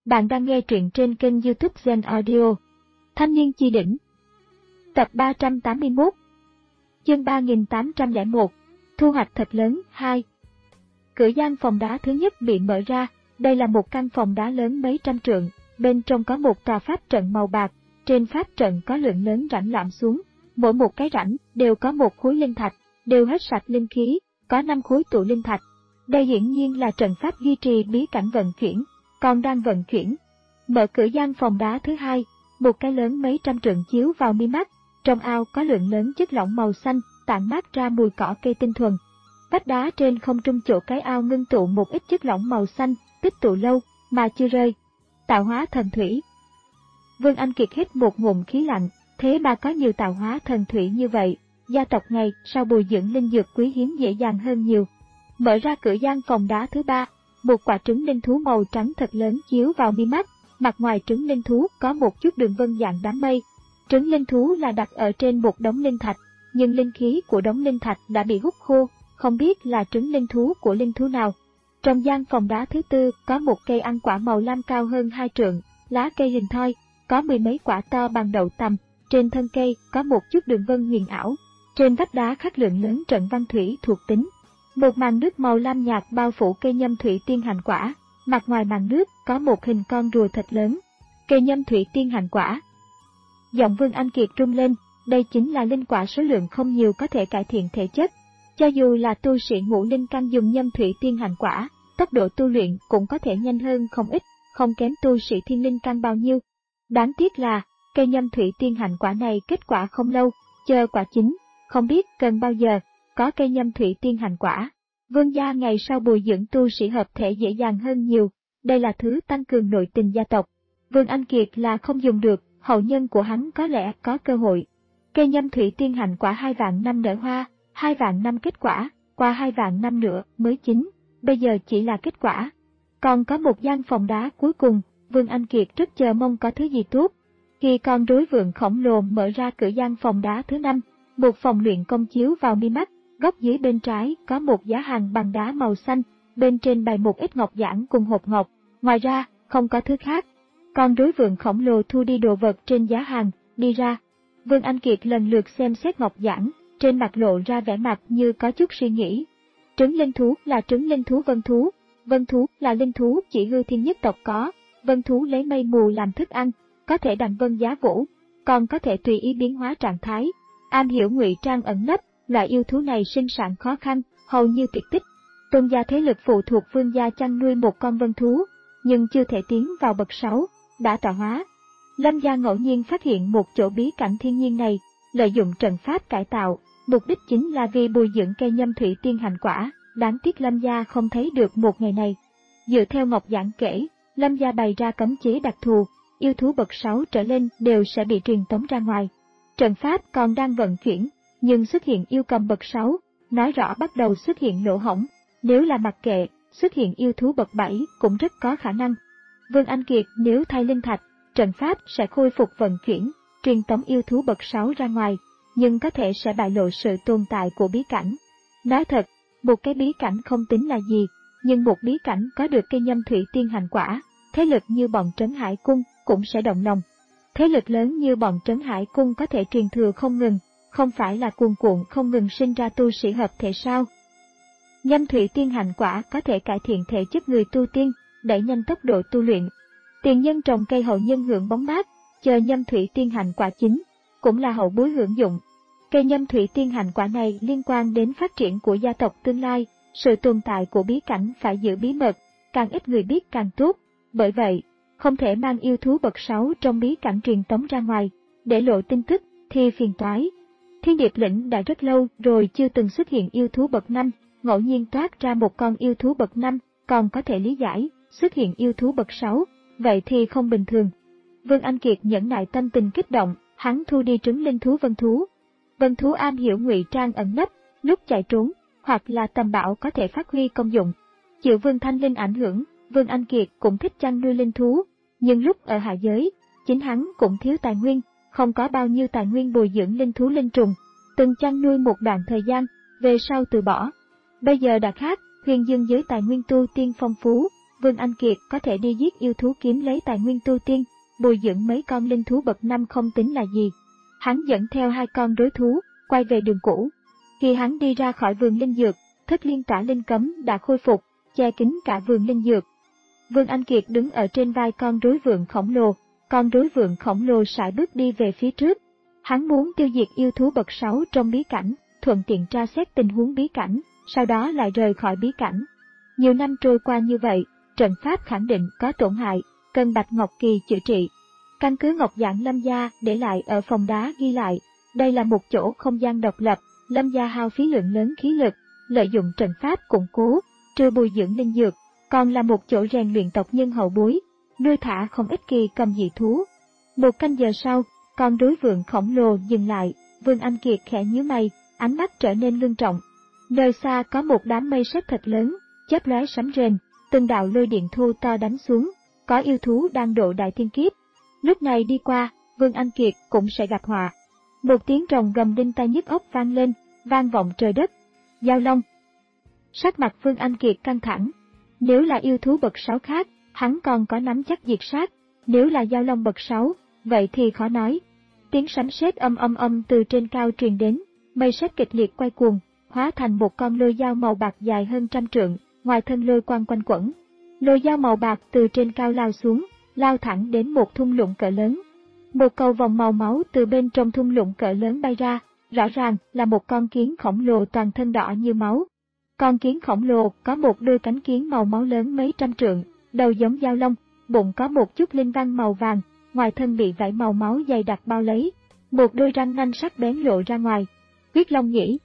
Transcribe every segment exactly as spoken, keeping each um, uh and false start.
Bạn đang nghe truyện trên kênh YouTube Zen Audio. Thanh niên chi đỉnh. Tập ba trăm tám mươi mốt. Chương ba nghìn tám trăm lẻ một. Thu hoạch thật lớn hai. Cửa gian phòng đá thứ nhất bị mở ra. Đây là một căn phòng đá lớn mấy trăm trượng. Bên trong có một tòa pháp trận màu bạc. Trên pháp trận có lượng lớn rãnh lõm xuống. Mỗi một cái rãnh đều có một khối linh thạch, đều hết sạch linh khí, có năm khối tụ linh thạch. Đây hiển nhiên là trận pháp duy trì bí cảnh vận chuyển, còn đang vận chuyển. Mở cửa gian phòng đá thứ hai, một cái lớn mấy trăm trượng chiếu vào mi mắt. Trong ao có lượng lớn chất lỏng màu xanh, tản mát ra mùi cỏ cây tinh thuần. Vách đá trên không trung chỗ cái ao ngưng tụ một ít chất lỏng màu xanh, tích tụ lâu mà chưa rơi. Tạo hóa thần thủy. Vương Anh Kiệt hít một ngụm khí lạnh, thế mà có nhiều tạo hóa thần thủy như vậy, gia tộc này sau bồi dưỡng linh dược quý hiếm dễ dàng hơn nhiều. Mở ra cửa gian phòng đá thứ ba, một quả trứng linh thú màu trắng thật lớn chiếu vào mi mắt. Mặt ngoài trứng linh thú có một chút đường vân dạng đám mây. Trứng linh thú là đặt ở trên một đống linh thạch, nhưng linh khí của đống linh thạch đã bị hút khô, không biết là trứng linh thú của linh thú nào. Trong gian phòng đá thứ tư có một cây ăn quả màu lam cao hơn hai trượng, lá cây hình thoi, có mười mấy quả to bằng đậu tằm. Trên thân cây có một chút đường vân huyền ảo. Trên vách đá khắc lượng lớn trận văn thủy thuộc tính. Một màn nước màu lam nhạt bao phủ cây nhâm thủy tiên hành quả. Mặt ngoài màn nước có một hình con rùa thật lớn. Cây nhâm thủy tiên hành quả. Giọng Vương Anh Kiệt rung lên, đây chính là linh quả số lượng không nhiều có thể cải thiện thể chất. Cho dù là tu sĩ ngũ linh căn dùng nhâm thủy tiên hành quả, tốc độ tu luyện cũng có thể nhanh hơn không ít, không kém tu sĩ thiên linh căn bao nhiêu. Đáng tiếc là, cây nhâm thủy tiên hành quả này kết quả không lâu, chờ quả chín, không biết cần bao giờ, có cây nhâm thủy tiên hành quả. Vương gia ngày sau bồi dưỡng tu sĩ hợp thể dễ dàng hơn nhiều, đây là thứ tăng cường nội tình gia tộc. Vương Anh Kiệt là không dùng được, hậu nhân của hắn có lẽ có cơ hội. Cây nhâm thủy tiên hành quả hai vạn năm nở hoa, hai vạn năm kết quả, qua hai vạn năm nữa mới chín, bây giờ chỉ là kết quả. Còn có một gian phòng đá cuối cùng, Vương Anh Kiệt rất chờ mong có thứ gì tốt. Khi con rối vượn khổng lồ mở ra cửa gian phòng đá thứ năm, một phòng luyện công chiếu vào mi mắt. Góc dưới bên trái có một giá hàng bằng đá màu xanh, bên trên bày một ít ngọc giản cùng hộp ngọc, ngoài ra không có thứ khác. Con rối vượn khổng lồ thu đi đồ vật trên giá hàng, đi ra. Vương Anh Kiệt lần lượt xem xét ngọc giản, trên mặt lộ ra vẻ mặt như có chút suy nghĩ. Trứng linh thú là trứng linh thú vân thú, vân thú là linh thú chỉ hư thiên nhất tộc có, vân thú lấy mây mù làm thức ăn, có thể đằng vân giá vũ, còn có thể tùy ý biến hóa trạng thái, am hiểu ngụy trang ẩn nấp. Loại yêu thú này sinh sản khó khăn, hầu như tuyệt tích. Tôn gia thế lực phụ thuộc Vương gia chăn nuôi một con vân thú, nhưng chưa thể tiến vào bậc sáu, đã tạo hóa. Lâm gia ngẫu nhiên phát hiện một chỗ bí cảnh thiên nhiên này, lợi dụng trận pháp cải tạo, mục đích chính là vì bồi dưỡng cây nhâm thủy tiên hành quả, đáng tiếc Lâm gia không thấy được một ngày này. Dựa theo Ngọc Giảng kể, Lâm gia bày ra cấm chế đặc thù, yêu thú bậc sáu trở lên đều sẽ bị truyền tống ra ngoài. Trận pháp còn đang vận chuyển, nhưng xuất hiện yêu cầm bậc sáu, nói rõ bắt đầu xuất hiện lỗ hổng, nếu là mặc kệ, xuất hiện yêu thú bậc bảy cũng rất có khả năng. Vương Anh Kiệt nếu thay linh thạch, trận pháp sẽ khôi phục vận chuyển, truyền tống yêu thú bậc sáu ra ngoài, nhưng có thể sẽ bại lộ sự tồn tại của bí cảnh. Nói thật, một cái bí cảnh không tính là gì, nhưng một bí cảnh có được cây nhâm thủy tiên hành quả, thế lực như bọn Trấn Hải Cung cũng sẽ động lòng. Thế lực lớn như bọn Trấn Hải Cung có thể truyền thừa không ngừng, không phải là cuồn cuộn không ngừng sinh ra tu sĩ hợp thể sao? Nhâm thủy tiên hành quả có thể cải thiện thể chất người tu tiên, đẩy nhanh tốc độ tu luyện. Tiền nhân trồng cây hậu nhân hưởng bóng mát, chờ nhâm thủy tiên hành quả chín, cũng là hậu bối hưởng dụng. Cây nhâm thủy tiên hành quả này liên quan đến phát triển của gia tộc tương lai, sự tồn tại của bí cảnh phải giữ bí mật, càng ít người biết càng tốt. Bởi vậy, không thể mang yêu thú bậc sáu trong bí cảnh truyền tống ra ngoài, để lộ tin tức thì phiền toái. Thiên Điệp Lĩnh đã rất lâu rồi chưa từng xuất hiện yêu thú bậc năm, ngẫu nhiên toát ra một con yêu thú bậc năm, còn có thể lý giải, xuất hiện yêu thú bậc sáu, vậy thì không bình thường. Vương Anh Kiệt nhẫn nại tâm tình kích động, hắn thu đi trứng linh thú vân thú. Vân thú am hiểu ngụy trang ẩn nấp, lúc chạy trốn, hoặc là tầm bảo có thể phát huy công dụng. Chịu Vương Thanh Linh ảnh hưởng, Vương Anh Kiệt cũng thích chăn nuôi linh thú, nhưng lúc ở hạ giới, chính hắn cũng thiếu tài nguyên. Không có bao nhiêu tài nguyên bồi dưỡng linh thú linh trùng, từng chăn nuôi một đoạn thời gian, về sau từ bỏ. Bây giờ đã khác, huyền dương giới tài nguyên tu tiên phong phú, Vương Anh Kiệt có thể đi giết yêu thú kiếm lấy tài nguyên tu tiên, bồi dưỡng mấy con linh thú bậc năm không tính là gì. Hắn dẫn theo hai con rối thú, quay về đường cũ. Khi hắn đi ra khỏi vườn linh dược, thất liên tỏa linh cấm đã khôi phục, che kín cả vườn linh dược. Vương Anh Kiệt đứng ở trên vai con rối vượn khổng lồ, con rối vượn khổng lồ sải bước đi về phía trước. Hắn muốn tiêu diệt yêu thú bậc sáu trong bí cảnh, thuận tiện tra xét tình huống bí cảnh, sau đó lại rời khỏi bí cảnh. Nhiều năm trôi qua như vậy, trận pháp khẳng định có tổn hại, cần Bạch Ngọc Kỳ chữa trị. Căn cứ Ngọc Giản Lâm gia để lại ở phòng đá ghi lại, đây là một chỗ không gian độc lập, Lâm gia hao phí lượng lớn khí lực, lợi dụng trận pháp củng cố, trừ bồi dưỡng linh dược, còn là một chỗ rèn luyện tộc nhân hậu bối, nuôi thả không ít kỳ cầm dị thú. Một canh giờ sau, con rối vượn khổng lồ dừng lại, Vương Anh Kiệt khẽ nhíu mày, ánh mắt trở nên ngưng trọng. Nơi xa có một đám mây sét thật lớn, chớp lóe sấm rền, từng đạo lôi điện thô to đánh xuống, có yêu thú đang độ đại thiên kiếp. Lúc này đi qua, Vương Anh Kiệt cũng sẽ gặp họa. Một tiếng rồng gầm đinh tai nhức óc vang lên, vang vọng trời đất. Giao Long. Sắc mặt Vương Anh Kiệt căng thẳng. Nếu là yêu thú bậc sáu khác, hắn còn có nắm chắc diệt sát. Nếu là Giao Long bậc sáu, vậy thì khó nói. Tiếng sấm sét âm âm âm từ trên cao truyền đến, mây sét kịch liệt quay cuồng, hóa thành một con lôi dao màu bạc dài hơn trăm trượng, ngoài thân lôi quang quanh quẩn. Lôi dao màu bạc từ trên cao lao xuống, lao thẳng đến một thung lũng cỡ lớn. Một cầu vòng màu máu từ bên trong thung lũng cỡ lớn bay ra, rõ ràng là một con kiến khổng lồ toàn thân đỏ như máu. Con kiến khổng lồ có một đôi cánh kiến màu máu lớn mấy trăm trượng, đầu giống dao long, bụng có một chút linh văn màu vàng, ngoài thân bị vảy màu máu dày đặc bao lấy, một đôi răng nanh sắc bén lộ ra ngoài. Huyết Long nhĩ.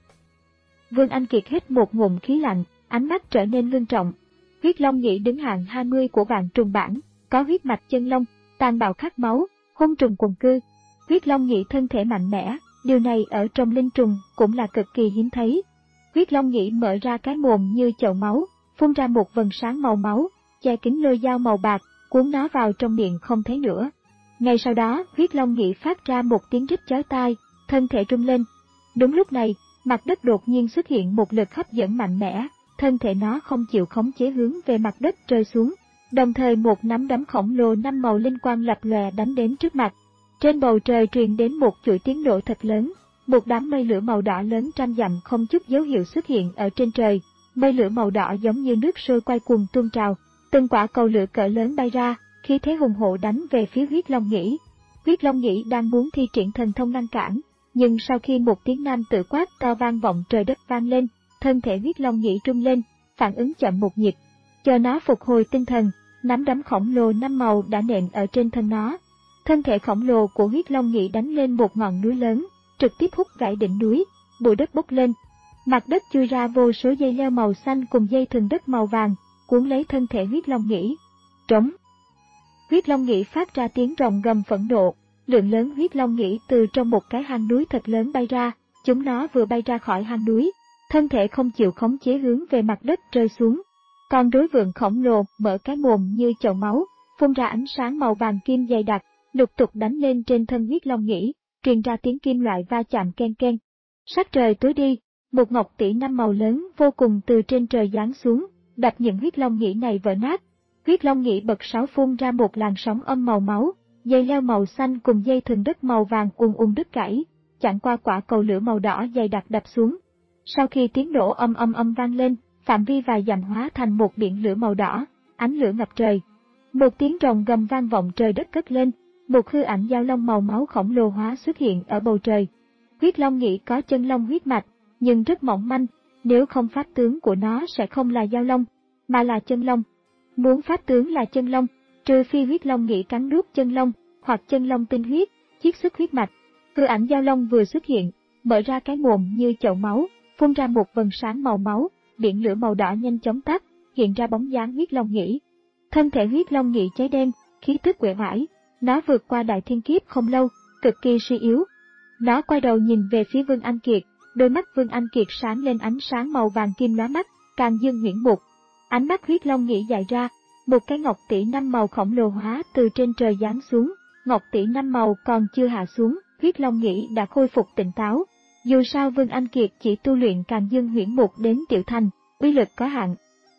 Vương Anh Kiệt hít một ngụm khí lạnh, ánh mắt trở nên ngưng trọng. Huyết Long nhĩ đứng hạng hai mươi của vạn trùng bảng, có huyết mạch chân long, tàn bạo khát máu, hung trùng quần cư. Huyết Long nhĩ thân thể mạnh mẽ, điều này ở trong linh trùng cũng là cực kỳ hiếm thấy. Huyết Long nhĩ mở ra cái mồm như chậu máu, phun ra một vầng sáng màu máu, che kín lôi dao màu bạc, cuốn nó vào trong miệng không thấy nữa. Ngay sau đó, Huyết Long nhĩ phát ra một tiếng rít chói tai, thân thể rung lên. Đúng lúc này, mặt đất đột nhiên xuất hiện một lực hấp dẫn mạnh mẽ, thân thể nó không chịu khống chế hướng về mặt đất rơi xuống. Đồng thời một nắm đấm khổng lồ năm màu linh quang lập lòe đánh đến trước mặt. Trên bầu trời truyền đến một chuỗi tiếng nổ thật lớn, một đám mây lửa màu đỏ lớn trăm dặm không chút dấu hiệu xuất hiện ở trên trời. Mây lửa màu đỏ giống như nước sôi quay cuồng tuôn trào, từng quả cầu lửa cỡ lớn bay ra, khí thế hùng hổ đánh về phía Huyết Long nhĩ. Huyết Long nhĩ đang muốn thi triển thần thông ngăn cản, nhưng sau khi một tiếng nam tự quát to vang vọng trời đất vang lên, thân thể Huyết Long nhĩ rung lên, phản ứng chậm một nhịp. Chờ nó phục hồi tinh thần, nắm đấm khổng lồ năm màu đã nện ở trên thân nó. Thân thể khổng lồ của Huyết Long nhĩ đánh lên một ngọn núi lớn, trực tiếp hút gãy đỉnh núi, bụi đất bốc lên. Mặt đất chui ra vô số dây leo màu xanh cùng dây thừng đất màu vàng, cuốn lấy thân thể Huyết Long nhĩ. Trống. Huyết Long nhĩ phát ra tiếng rồng gầm phẫn nộ, lượng lớn Huyết Long nhĩ từ trong một cái hang núi thật lớn bay ra, chúng nó vừa bay ra khỏi hang núi, thân thể không chịu khống chế hướng về mặt đất rơi xuống. Con rối vượn khổng lồ mở cái mồm như chậu máu, phun ra ánh sáng màu vàng kim dày đặc, lục tục đánh lên trên thân Huyết Long nhĩ, truyền ra tiếng kim loại va chạm ken ken. Sắc trời tối đi, một ngọc tỷ năm màu lớn vô cùng từ trên trời giáng xuống, đập những Huyết Long nhĩ này vỡ nát. Huyết Long nhĩ bậc sáu phun ra một làn sóng âm màu máu, dây leo màu xanh cùng dây thừng đất màu vàng ùn ùn đứt gãy, chặn qua quả cầu lửa màu đỏ dày đặc đập xuống. Sau khi tiếng nổ âm âm âm vang lên, phạm vi vài dặm hóa thành một biển lửa màu đỏ, ánh lửa ngập trời. Một tiếng rồng gầm vang vọng trời đất cất lên, một hư ảnh dao long màu máu khổng lồ hóa xuất hiện ở bầu trời. Huyết Long nhĩ có chân long huyết mạch, nhưng rất mỏng manh, nếu không pháp tướng của nó sẽ không là dao long, mà là chân long. Muốn pháp tướng là chân long, trừ phi Huyết Long nhĩ cắn nuốt chân long, hoặc chân long tinh huyết, chiết xuất huyết mạch. Hư ảnh dao long vừa xuất hiện, mở ra cái mồm như chậu máu, phun ra một vầng sáng màu máu, biển lửa màu đỏ nhanh chóng tắt, hiện ra bóng dáng Huyết Long nhĩ. Thân thể Huyết Long nhĩ cháy đen, khí tức uể oải, nó vượt qua đại thiên kiếp không lâu, cực kỳ suy yếu. Nó quay đầu nhìn về phía Vương Anh Kiệt, đôi mắt Vương Anh Kiệt sáng lên ánh sáng màu vàng kim lóa mắt, càng dương huyễn mục. Ánh mắt Huyết Long nhĩ dại ra, một cái ngọc tỷ năm màu khổng lồ hóa từ trên trời giáng xuống. Ngọc tỷ năm màu còn chưa hạ xuống, Huyết Long nhĩ đã khôi phục tỉnh táo. Dù sao Vương Anh Kiệt chỉ tu luyện càng dương huyễn mục đến tiểu thành, uy lực có hạn.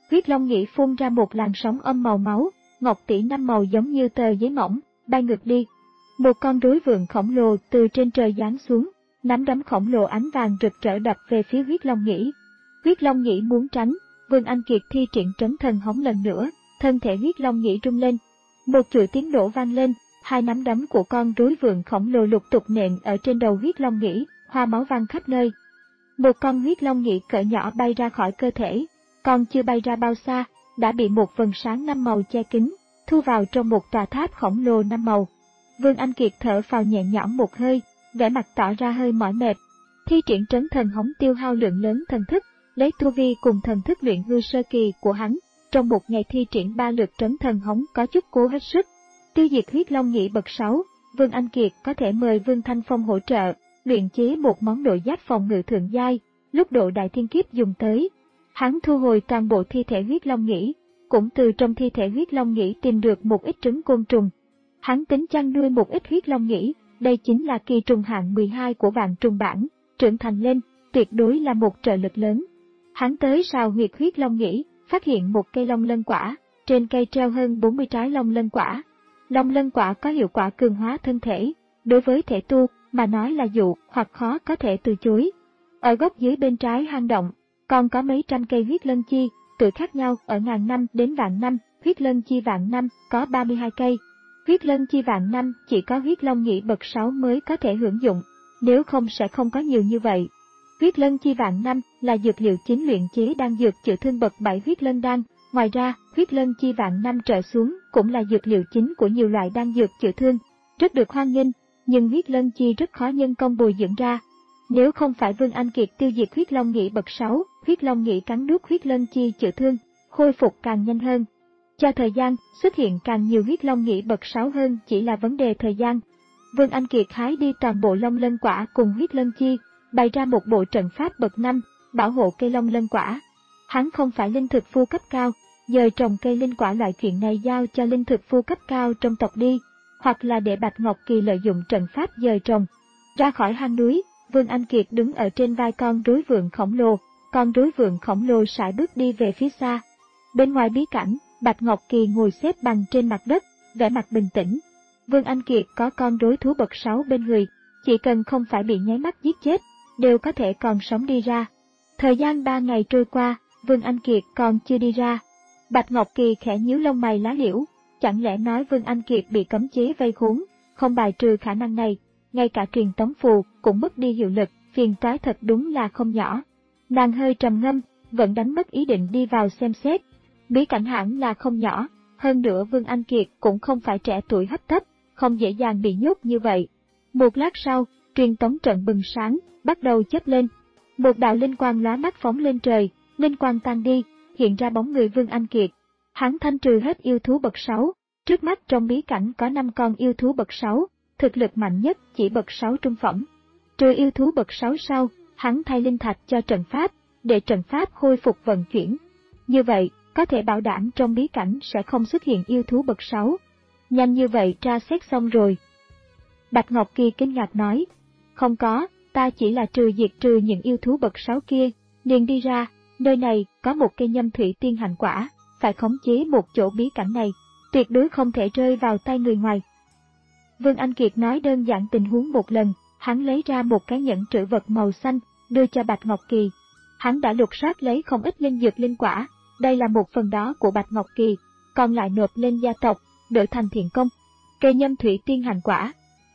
Huyết Long Nhĩ phun ra một làn sóng âm màu máu, ngọc tỷ năm màu giống như tờ giấy mỏng, bay ngược đi. Một con rối vượn khổng lồ từ trên trời giáng xuống, nắm đấm khổng lồ ánh vàng rực rỡ đập về phía Huyết Long Nhĩ. Huyết Long Nhĩ muốn tránh, Vương Anh Kiệt thi triển trấn thần hống lần nữa, thân thể Huyết Long Nhĩ rung lên. Một chuỗi tiếng nổ vang lên, hai nắm đấm của con rối vượn khổng lồ lục tục nện ở trên đầu Huyết Long Nhĩ, hoa máu văng khắp nơi. Một con Huyết Long Nhĩ cỡ nhỏ bay ra khỏi cơ thể, còn chưa bay ra bao xa, đã bị một vầng sáng năm màu che kín, thu vào trong một tòa tháp khổng lồ năm màu. Vương Anh Kiệt thở phào nhẹ nhõm một hơi, vẻ mặt tỏ ra hơi mỏi mệt. Thi triển trấn thần hống tiêu hao lượng lớn thần thức, lấy tu vi cùng thần thức luyện hư sơ kỳ của hắn, trong một ngày thi triển ba lượt trấn thần hống có chút cố hết sức. Tiêu diệt Huyết Long Nhĩ bậc sáu, Vương Anh Kiệt có thể mời Vương Thanh Phong hỗ trợ, luyện chế một món nội giáp phòng ngự thượng giai, lúc độ đại thiên kiếp dùng tới. Hắn thu hồi toàn bộ thi thể Huyết Long Nhĩ, cũng từ trong thi thể Huyết Long Nhĩ tìm được một ít trứng côn trùng. Hắn tính chăn nuôi một ít Huyết Long Nhĩ, đây chính là kỳ trùng hạng mười hai của vạn trùng bản, trưởng thành lên, tuyệt đối là một trợ lực lớn. Hắn tới sào huyệt Huyết Long Nhĩ, phát hiện một cây long lân quả, trên cây treo hơn bốn mươi trái long lân quả. Long lân quả có hiệu quả cường hóa thân thể, đối với thể tu mà nói là dụ hoặc khó có thể từ chối. Ở góc dưới bên trái hang động, còn có mấy trăm cây huyết lân chi, tuổi khác nhau ở ngàn năm đến vạn năm, huyết lân chi vạn năm có ba mươi hai cây. Huyết lân chi vạn năm chỉ có Huyết Long Nhĩ bậc sáu mới có thể hưởng dụng, nếu không sẽ không có nhiều như vậy. Huyết lân chi vạn năm là dược liệu chính luyện chế đan dược chữa thương bậc bảy huyết lân đan, ngoài ra, huyết lân chi vạn năm trở xuống cũng là dược liệu chính của nhiều loại đan dược chữa thương, rất được hoan nghênh, nhưng huyết lân chi rất khó nhân công bồi dưỡng ra. Nếu không phải Vương Anh Kiệt tiêu diệt Huyết Long Nhĩ bậc sáu, Huyết Long Nhĩ cắn nuốt huyết lân chi chữa thương, khôi phục càng nhanh hơn. Cho thời gian, xuất hiện càng nhiều Huyết Long Nhĩ bậc sáu hơn chỉ là vấn đề thời gian. Vương Anh Kiệt hái đi toàn bộ long lân quả cùng huyết lân chi, bày ra một bộ trận pháp bậc năm, bảo hộ cây long lân quả. Hắn không phải linh thực phu cấp cao, giờ trồng cây linh quả loại chuyện này giao cho linh thực phu cấp cao trong tộc đi, hoặc là để Bạch Ngọc Kỳ lợi dụng trận pháp giờ trồng. Ra khỏi hang núi, Vương Anh Kiệt đứng ở trên vai con rối vượn khổng lồ, con rối vượn khổng lồ sải bước đi về phía xa. Bên ngoài bí cảnh, Bạch Ngọc Kỳ ngồi xếp bằng trên mặt đất, vẻ mặt bình tĩnh. Vương Anh Kiệt có con rối thú bậc sáu bên người, chỉ cần không phải bị nháy mắt giết chết, đều có thể còn sống đi ra. Thời gian ba ngày trôi qua, Vương Anh Kiệt còn chưa đi ra. Bạch Ngọc Kỳ khẽ nhíu lông mày lá liễu, chẳng lẽ nói Vương Anh Kiệt bị cấm chế vây khốn, không bài trừ khả năng này, ngay cả truyền tống phù cũng mất đi hiệu lực, phiền toái thật đúng là không nhỏ. Nàng hơi trầm ngâm, vẫn đánh mất ý định đi vào xem xét. Bí cảnh hẳn là không nhỏ, hơn nữa Vương Anh Kiệt cũng không phải trẻ tuổi hấp tấp, không dễ dàng bị nhốt như vậy. Một lát sau, truyền tống trận bừng sáng, bắt đầu chớp lên. Một đạo linh quang lóa mắt phóng lên trời, linh quang tan đi, hiện ra bóng người Vương Anh Kiệt. Hắn thanh trừ hết yêu thú bậc sáu, trước mắt trong bí cảnh có năm con yêu thú bậc sáu, thực lực mạnh nhất chỉ bậc sáu trung phẩm. Trừ yêu thú bậc sáu sau, hắn thay linh thạch cho trận pháp, để trận pháp khôi phục vận chuyển. Như vậy, có thể bảo đảm trong bí cảnh sẽ không xuất hiện yêu thú bậc sáu. Nhanh như vậy tra xét xong rồi. Bạch Ngọc Kỳ kinh ngạc nói, không có, ta chỉ là trừ diệt trừ những yêu thú bậc sáu kia, liền đi ra, nơi này có một cây nhâm thủy tiên hành quả, phải khống chế một chỗ bí cảnh này, tuyệt đối không thể rơi vào tay người ngoài. Vương Anh Kiệt nói đơn giản tình huống một lần, hắn lấy ra một cái nhẫn trữ vật màu xanh, đưa cho Bạch Ngọc Kỳ. Hắn đã lục soát lấy không ít linh dược linh quả, đây là một phần đó của Bạch Ngọc Kỳ, còn lại nộp lên gia tộc, đổi thành thiện công. Cây nhâm thủy tiên hành quả.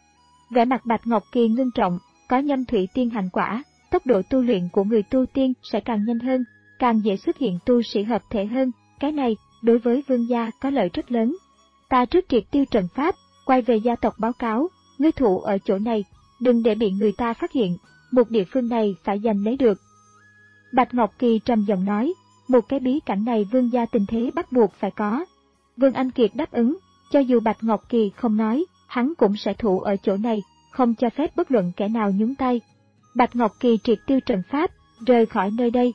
Vẻ mặt Bạch Ngọc Kỳ ngưng trọng, có nhâm thủy tiên hành quả, tốc độ tu luyện của người tu tiên sẽ càng nhanh hơn, càng dễ xuất hiện tu sĩ hợp thể hơn, cái này, đối với vương gia có lợi rất lớn. Ta trước triệt tiêu trận pháp, quay về gia tộc báo cáo, ngươi thủ ở chỗ này, đừng để bị người ta phát hiện, một địa phương này phải giành lấy được. Bạch Ngọc Kỳ trầm giọng nói, một cái bí cảnh này vương gia tình thế bắt buộc phải có. Vương Anh Kiệt đáp ứng, cho dù Bạch Ngọc Kỳ không nói, hắn cũng sẽ thủ ở chỗ này, không cho phép bất luận kẻ nào nhúng tay. Bạch Ngọc Kỳ triệt tiêu trận pháp, rời khỏi nơi đây.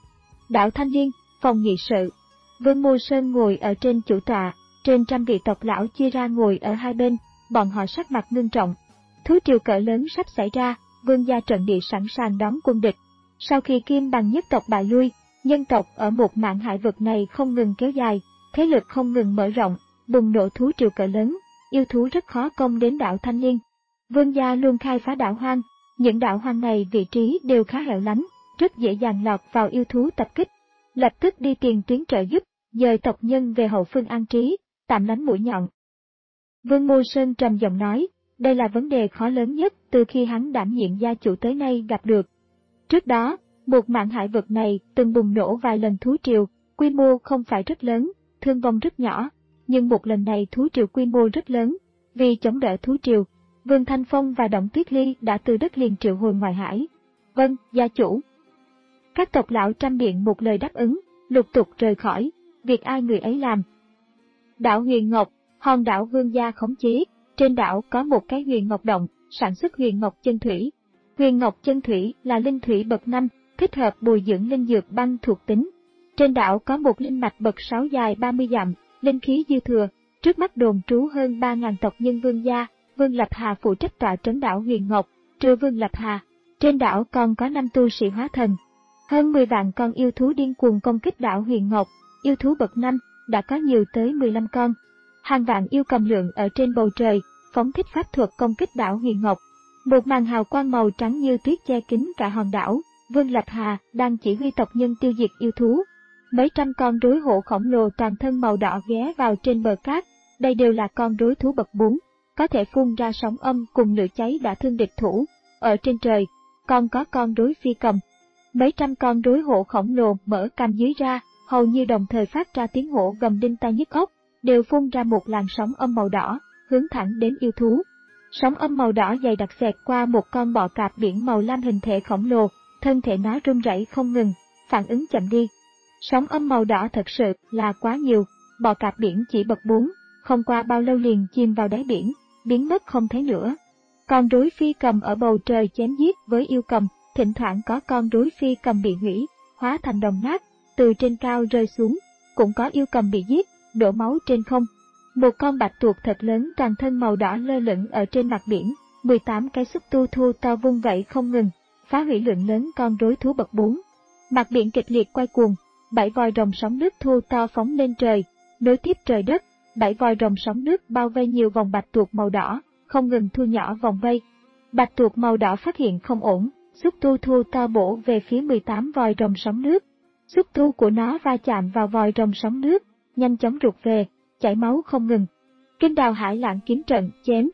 Đảo Thanh Liên, phòng nghị sự. Vương Mô Sơn ngồi ở trên chủ tọa, trên trăm vị tộc lão chia ra ngồi ở hai bên, bọn họ sắc mặt ngưng trọng. Thú triều cỡ lớn sắp xảy ra, vương gia trận địa sẵn sàng đón quân địch. Sau khi Kim Bằng nhất tộc bại lui, Nhân tộc ở một mạn hải vực này không ngừng kéo dài, thế lực không ngừng mở rộng, bùng nổ thú triều cỡ lớn, yêu thú rất khó công đến đảo Thanh Niên. Vương gia luôn khai phá đảo hoang, những đảo hoang này vị trí đều khá hẻo lánh, rất dễ dàng lọt vào yêu thú tập kích. Lập tức đi tiền tuyến trợ giúp, dời tộc nhân về hậu phương an trí, tạm lánh mũi nhọn. Vương Mô Sơn trầm giọng nói, đây là vấn đề khó lớn nhất từ khi hắn đảm nhiệm gia chủ tới nay gặp được. Trước đó, một mạn hải vực này từng bùng nổ vài lần thú triều, quy mô không phải rất lớn, thương vong rất nhỏ, nhưng một lần này thú triều quy mô rất lớn. Vì chống đỡ thú triều, Vương Thanh Phong và Động Tuyết Ly đã từ đất liền triệu hồi ngoại hải. Vâng, gia chủ. Các tộc lão trăm miệng một lời đáp ứng, lục tục rời khỏi, việc ai người ấy làm. Đảo Huyền Ngọc, hòn đảo Vương gia khống chế, trên đảo có một cái huyền ngọc động, sản xuất huyền ngọc chân thủy. Huyền ngọc chân thủy là linh thủy bậc năm, thích hợp bồi dưỡng linh dược băng thuộc tính. Trên đảo có một linh mạch bậc sáu dài ba mươi dặm, linh khí dư thừa, trước mắt đồn trú hơn ba nghìn tộc nhân Vương gia. Vương Lập Hà phụ trách tọa trấn đảo Huyền Ngọc, trừ Vương Lập Hà, trên đảo còn có năm tu sĩ hóa thần. Hơn mười vạn con yêu thú điên cuồng công kích đảo Huyền Ngọc, yêu thú bậc năm đã có nhiều tới mười lăm con. Hàng vạn yêu cầm lượn ở trên bầu trời, phóng thích pháp thuật công kích đảo Huyền Ngọc. Một màn hào quang màu trắng như tuyết che kín cả hòn đảo, Vương Lập Hà đang chỉ huy tộc nhân tiêu diệt yêu thú. Mấy trăm con rối hổ khổng lồ toàn thân màu đỏ ghé vào trên bờ cát, đây đều là con rối thú bậc bốn. Có thể phun ra sóng âm cùng lửa cháy đã thương địch thủ. Ở trên trời, còn có con rối phi cầm. Mấy trăm con rối hổ khổng lồ mở cằm dưới ra, hầu như đồng thời phát ra tiếng hổ gầm đinh tai nhức óc, đều phun ra một làn sóng âm màu đỏ, hướng thẳng đến yêu thú. Sóng âm màu đỏ dày đặc xẹt qua một con bọ cạp biển màu lam hình thể khổng lồ, thân thể nó run rẩy không ngừng, phản ứng chậm đi. Sóng âm màu đỏ thật sự là quá nhiều, bọ cạp biển chỉ bậc bốn, không qua bao lâu liền chìm vào đáy biển, biến mất không thấy nữa. Con rối phi cầm ở bầu trời chém giết với yêu cầm, thỉnh thoảng có con rối phi cầm bị hủy, hóa thành đồng nát, từ trên cao rơi xuống, cũng có yêu cầm bị giết, đổ máu trên không. Một con bạch tuộc thật lớn toàn thân màu đỏ lơ lửng ở trên mặt biển, mười tám cái xúc tu thu to vung vẩy không ngừng, phá hủy lượng lớn con rối thú bậc bốn. Mặt biển kịch liệt quay cuồng, bảy vòi rồng sóng nước thu to phóng lên trời, nối tiếp trời đất. Bảy vòi rồng sóng nước bao vây nhiều vòng bạch tuộc màu đỏ, không ngừng thu nhỏ vòng vây. Bạch tuộc màu đỏ phát hiện không ổn, xúc tu thu to bổ về phía mười tám vòi rồng sóng nước. Xúc tu của nó va chạm vào vòi rồng sóng nước, nhanh chóng rụt về, chảy máu không ngừng. Kinh Đào Hải Lãng kiếm trận chém.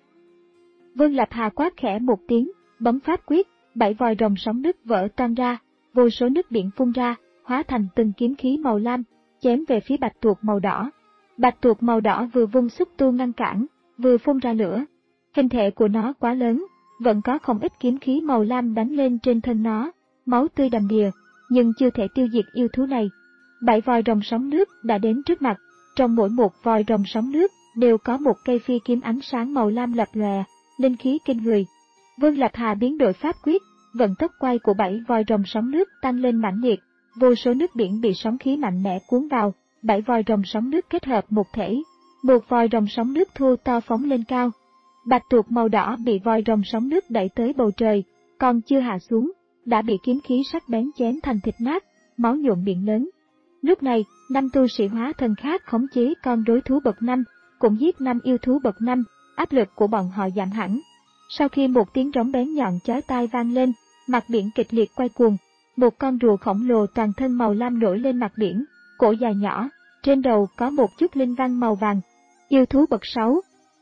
Vương Lập Hà quát khẽ một tiếng, bấm pháp quyết, bảy vòi rồng sóng nước vỡ tan ra, vô số nước biển phun ra, hóa thành từng kiếm khí màu lam, chém về phía bạch tuộc màu đỏ. Bạch tuộc màu đỏ vừa vung xúc tu ngăn cản, vừa phun ra lửa. Hình thể của nó quá lớn, vẫn có không ít kiếm khí màu lam đánh lên trên thân nó, máu tươi đầm đìa, nhưng chưa thể tiêu diệt yêu thú này. Bảy vòi rồng sóng nước đã đến trước mặt, trong mỗi một vòi rồng sóng nước đều có một cây phi kiếm ánh sáng màu lam lập lòe, linh khí kinh người. Vương Lập Hà biến đổi pháp quyết, vận tốc quay của bảy vòi rồng sóng nước tăng lên mãnh liệt, vô số nước biển bị sóng khí mạnh mẽ cuốn vào. Bảy vòi rồng sóng nước kết hợp một thể, một vòi rồng sóng nước thu to phóng lên cao. Bạch tuộc màu đỏ bị vòi rồng sóng nước đẩy tới bầu trời, còn chưa hạ xuống, đã bị kiếm khí sắc bén chém thành thịt nát, máu nhuộm miệng lớn. Lúc này, năm tu sĩ hóa thần khác khống chế con rối thú bậc năm, cũng giết năm yêu thú bậc năm, áp lực của bọn họ giảm hẳn. Sau khi một tiếng rống bén nhọn chói tai vang lên, mặt biển kịch liệt quay cuồng, một con rùa khổng lồ toàn thân màu lam nổi lên mặt biển. Cổ dài nhỏ, trên đầu có một chút linh văn màu vàng, yêu thú bậc sáu.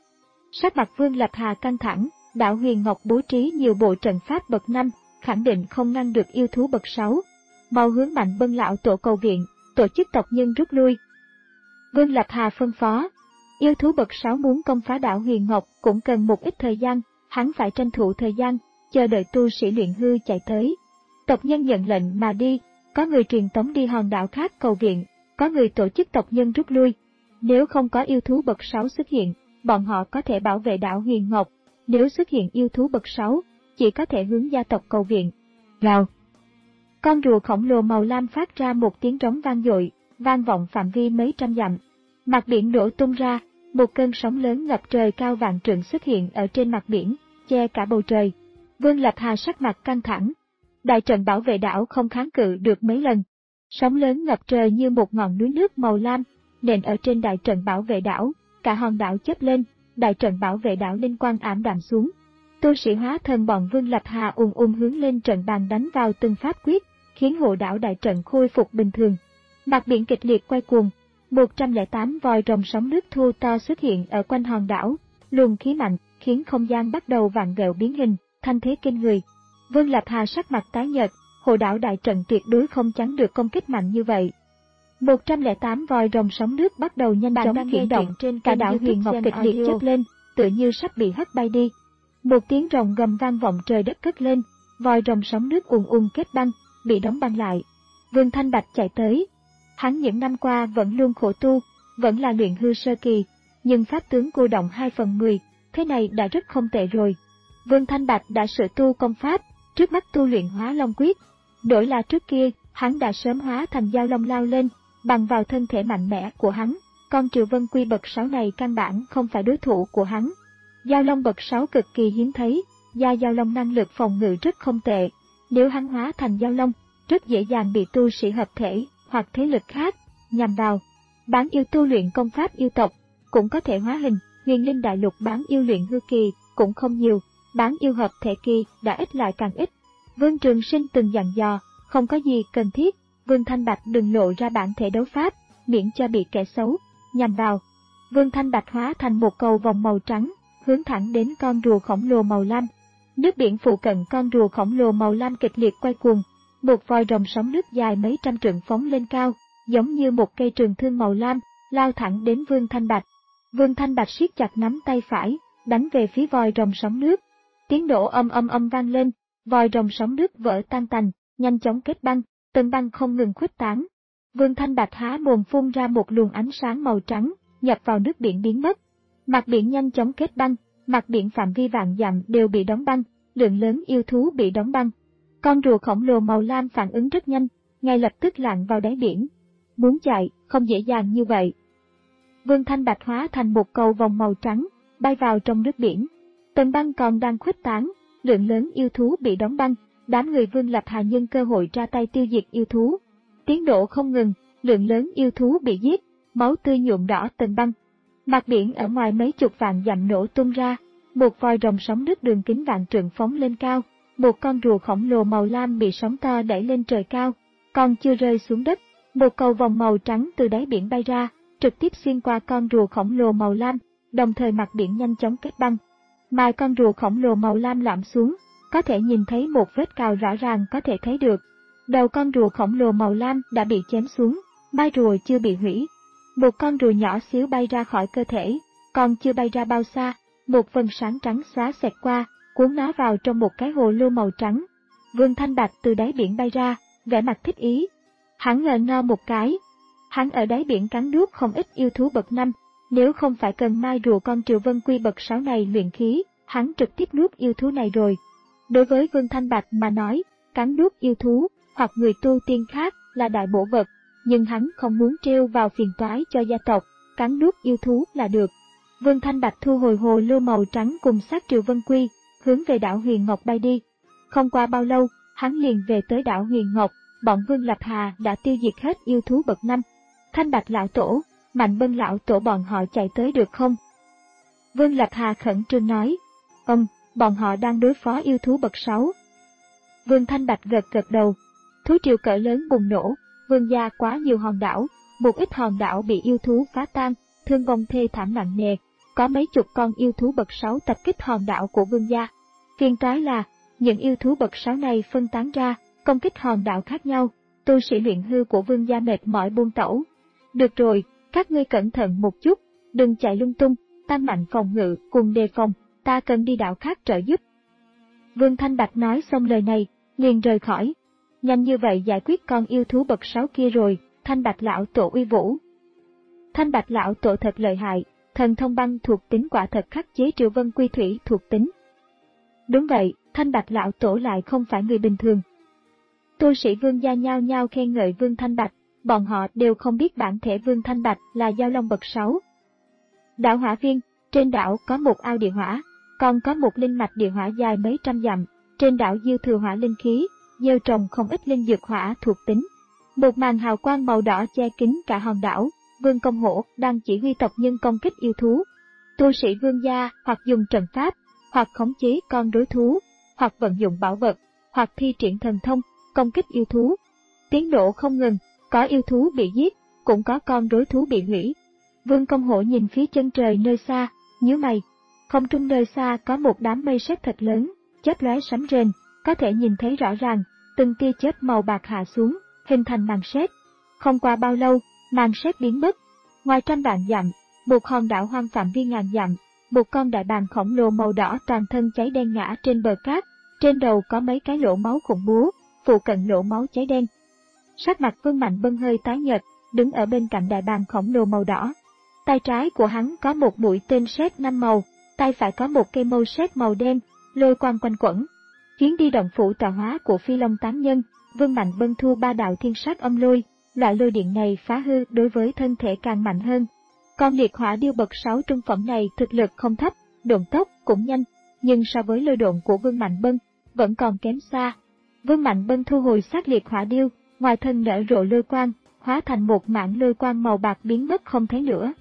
Sắc mặt Vương Lập Hà căng thẳng, đảo Huyền Ngọc bố trí nhiều bộ trận pháp bậc năm, khẳng định không ngăn được yêu thú bậc sáu. Mau hướng Mạnh Bân lão tổ cầu viện, tổ chức tộc nhân rút lui. Vương Lập Hà phân phó, yêu thú bậc sáu muốn công phá đảo Huyền Ngọc cũng cần một ít thời gian, hắn phải tranh thủ thời gian, chờ đợi tu sĩ luyện hư chạy tới. Tộc nhân nhận lệnh mà đi. Có người truyền tống đi hòn đảo khác cầu viện, có người tổ chức tộc nhân rút lui. Nếu không có yêu thú bậc sáu xuất hiện, bọn họ có thể bảo vệ đảo Huyền Ngọc. Nếu xuất hiện yêu thú bậc sáu, chỉ có thể hướng gia tộc cầu viện. Rào! Con rùa khổng lồ màu lam phát ra một tiếng trống vang dội, vang vọng phạm vi mấy trăm dặm. Mặt biển đổ tung ra, một cơn sóng lớn ngập trời cao vạn trượng xuất hiện ở trên mặt biển, che cả bầu trời. Vương Lập Hà sắc mặt căng thẳng. Đại trận bảo vệ đảo không kháng cự được mấy lần. Sóng lớn ngập trời như một ngọn núi nước màu lam, nện ở trên đại trận bảo vệ đảo, cả hòn đảo chớp lên, đại trận bảo vệ đảo linh quang ảm đạm xuống. Tu sĩ hóa thân bọn Vương Lập Hà ùn ùn hướng lên trận bàn đánh vào từng pháp quyết, khiến hộ đảo đại trận khôi phục bình thường. Mặt biển kịch liệt quay cuồng, một trăm lẻ tám vòi rồng sóng nước thu to xuất hiện ở quanh hòn đảo, luồng khí mạnh khiến không gian bắt đầu vặn vẹo biến hình, thanh thế kinh người. Vương Lập Hà sắc mặt tái nhợt, hộ đảo đại trận tuyệt đối không chắn được công kích mạnh như vậy. một trăm lẻ tám vòi rồng sóng nước bắt đầu nhanh chóng chuyển động, trên cả đảo Huyền Ngọc kịch liệt chớp lên, tựa như sắp bị hất bay đi. Một tiếng rồng gầm vang vọng trời đất cất lên, vòi rồng sóng nước ùn ùn kết băng, bị đóng băng lại. Vương Thanh Bạch chạy tới. Hắn những năm qua vẫn luôn khổ tu, vẫn là luyện hư sơ kỳ, nhưng pháp tướng cô động hai phần mười, thế này đã rất không tệ rồi. Vương Thanh Bạch đã sửa tu công pháp, trước mắt tu luyện Hóa Long Quyết. Đổi là trước kia, hắn đã sớm hóa thành Giao Long lao lên, bằng vào thân thể mạnh mẽ của hắn, con Triệu Vân Quy bậc sáu này căn bản không phải đối thủ của hắn. Giao Long bậc sáu cực kỳ hiếm thấy, da Giao Long năng lực phòng ngự rất không tệ. Nếu hắn hóa thành Giao Long, rất dễ dàng bị tu sĩ hợp thể hoặc thế lực khác nhằm vào. Bán yêu tu luyện công pháp yêu tộc cũng có thể hóa hình, Huyền Linh Đại Lục bán yêu luyện hư kỳ cũng không nhiều, bán yêu hợp thể kỳ đã ít lại càng ít. Vương Trường Sinh từng dặn dò, không có gì cần thiết, Vương Thanh Bạch đừng lộ ra bản thể đấu pháp, miễn cho bị kẻ xấu nhằm vào. Vương Thanh Bạch hóa thành một cầu vòng màu trắng, hướng thẳng đến con rùa khổng lồ màu lam. Nước biển phụ cận con rùa khổng lồ màu lam kịch liệt quay cuồng, một vòi rồng sóng nước dài mấy trăm trượng phóng lên cao, giống như một cây trường thương màu lam, lao thẳng đến Vương Thanh Bạch. Vương Thanh Bạch siết chặt nắm tay phải, đánh về phía vòi rồng sóng nước. Tiếng nổ âm âm âm vang lên, vòi rồng sóng nước vỡ tan tành, nhanh chóng kết băng, tầng băng không ngừng khuếch tán. Vương Thanh Bạch há mồm phun ra một luồng ánh sáng màu trắng, nhập vào nước biển biến mất. Mặt biển nhanh chóng kết băng, mặt biển phạm vi vạn dặm đều bị đóng băng, lượng lớn yêu thú bị đóng băng. Con rùa khổng lồ màu lam phản ứng rất nhanh, ngay lập tức lặn vào đáy biển. Muốn chạy, không dễ dàng như vậy. Vương Thanh Bạch hóa thành một cầu vòng màu trắng, bay vào trong nước biển. Tầng băng còn đang khuếch tán, lượng lớn yêu thú bị đóng băng, đám người Vương Lập Hà nhân cơ hội ra tay tiêu diệt yêu thú. Tiếng nổ không ngừng, lượng lớn yêu thú bị giết, máu tươi nhuộm đỏ tầng băng. Mặt biển ở ngoài mấy chục vạn dặm nổ tung ra, một vòi rồng sóng nước đường kính vạn trượng phóng lên cao, một con rùa khổng lồ màu lam bị sóng to đẩy lên trời cao, còn chưa rơi xuống đất, một cầu vòng màu trắng từ đáy biển bay ra, trực tiếp xuyên qua con rùa khổng lồ màu lam, đồng thời mặt biển nhanh chóng kết băng. Mà con rùa khổng lồ màu lam lõm xuống, có thể nhìn thấy một vết cào rõ ràng có thể thấy được. Đầu con rùa khổng lồ màu lam đã bị chém xuống, mai rùa chưa bị hủy. Một con rùa nhỏ xíu bay ra khỏi cơ thể, còn chưa bay ra bao xa, một vầng sáng trắng xóa xẹt qua, cuốn nó vào trong một cái hồ lô màu trắng. Vương Thanh Bạch từ đáy biển bay ra, vẻ mặt thích ý. Hắn ngờ no một cái. Hắn ở đáy biển cắn nuốt không ít yêu thú bậc năm, nếu không phải cần mai rùa con Triệu Vân Quy bậc sáu này luyện khí, hắn trực tiếp nuốt yêu thú này rồi. Đối với Vương Thanh Bạch mà nói, cắn nuốt yêu thú, hoặc người tu tiên khác là đại bổ vật, nhưng hắn không muốn trêu vào phiền toái cho gia tộc, cắn nuốt yêu thú là được. Vương Thanh Bạch thu hồi hồ lô màu trắng cùng xác Triệu Vân Quy, hướng về đảo Huyền Ngọc bay đi. Không qua bao lâu, hắn liền về tới đảo Huyền Ngọc, bọn Vương Lập Hà đã tiêu diệt hết yêu thú bậc năm. Thanh Bạch lão tổ, Mạnh Bân lão tổ bọn họ chạy tới được không? Vương Lập Hà khẩn trương nói, ông, bọn họ đang đối phó yêu thú bậc sáu. Vương Thanh Bạch gật gật đầu, thú triều cỡ lớn bùng nổ, Vương gia quá nhiều hòn đảo, một ít hòn đảo bị yêu thú phá tan, thương vong thê thảm nặng nề, có mấy chục con yêu thú bậc sáu tập kích hòn đảo của Vương gia. Phiền toái là, những yêu thú bậc sáu này phân tán ra, công kích hòn đảo khác nhau, tu sĩ luyện hư của Vương gia mệt mỏi buông tẩu. Được rồi, các ngươi cẩn thận một chút, đừng chạy lung tung, tăng mạnh phòng ngự cùng đề phòng, ta cần đi đảo khác trợ giúp. Vương Thanh Bạch nói xong lời này, liền rời khỏi. Nhanh như vậy giải quyết con yêu thú bậc sáu kia rồi, Thanh Bạch lão tổ uy vũ. Thanh Bạch lão tổ thật lợi hại, thần thông băng thuộc tính quả thật khắc chế Triệu Vân Quy thủy thuộc tính. Đúng vậy, Thanh Bạch lão tổ lại không phải người bình thường. Tu sĩ Vương gia nhao nhao khen ngợi Vương Thanh Bạch, bọn họ đều không biết bản thể Vương Thanh Bạch là Giao Long bậc sáu. Đảo Hỏa Viên, trên đảo có một ao địa hỏa, còn có một linh mạch địa hỏa dài mấy trăm dặm, trên đảo dư thừa hỏa linh khí, gieo trồng không ít linh dược hỏa thuộc tính. Một màn hào quang màu đỏ che kín cả hòn đảo, Vương Công Hổ đang chỉ huy tộc nhân công kích yêu thú. Tu sĩ vương gia hoặc dùng trận pháp, hoặc khống chế con đối thú, hoặc vận dụng bảo vật, hoặc thi triển thần thông, công kích yêu thú. Tiếng nổ không ngừng, có yêu thú bị giết, cũng có con đối thú bị hủy. Vương Công Hổ nhìn phía chân trời nơi xa, nhíu mày. Không trung nơi xa có một đám mây sét thật lớn, chớp lóe sấm rền, có thể nhìn thấy rõ ràng, từng tia chớp màu bạc hạ xuống, hình thành màn sét. Không qua bao lâu, màn sét biến mất. Ngoài trăm vạn dặm, một hòn đảo hoang phạm vi ngàn dặm, một con đại bàng khổng lồ màu đỏ toàn thân cháy đen ngã trên bờ cát, trên đầu có mấy cái lỗ máu khủng bố, phụ cận lỗ máu cháy đen. Sắc mặt Vương Mạnh Bân hơi tái nhợt, đứng ở bên cạnh đại bàng khổng lồ màu đỏ. Tay trái của hắn có một mũi tên sét năm màu, tay phải có một cây mâu sét màu đen, lôi quang quanh quẩn. Chuyến đi động phủ tọa hóa của Phi Long Tám Nhân, Vương Mạnh Bân thu ba đạo thiên sát âm lôi, loại lôi điện này phá hư đối với thân thể càng mạnh hơn. Con liệt hỏa điêu bậc sáu trung phẩm này thực lực không thấp, độn tốc cũng nhanh, nhưng so với lôi độn của Vương Mạnh Bân, vẫn còn kém xa. Vương Mạnh Bân thu hồi xác liệt hỏa điêu, ngoài thân nở rộ lôi quang, hóa thành một mảng lôi quang màu bạc biến mất không thấy nữa.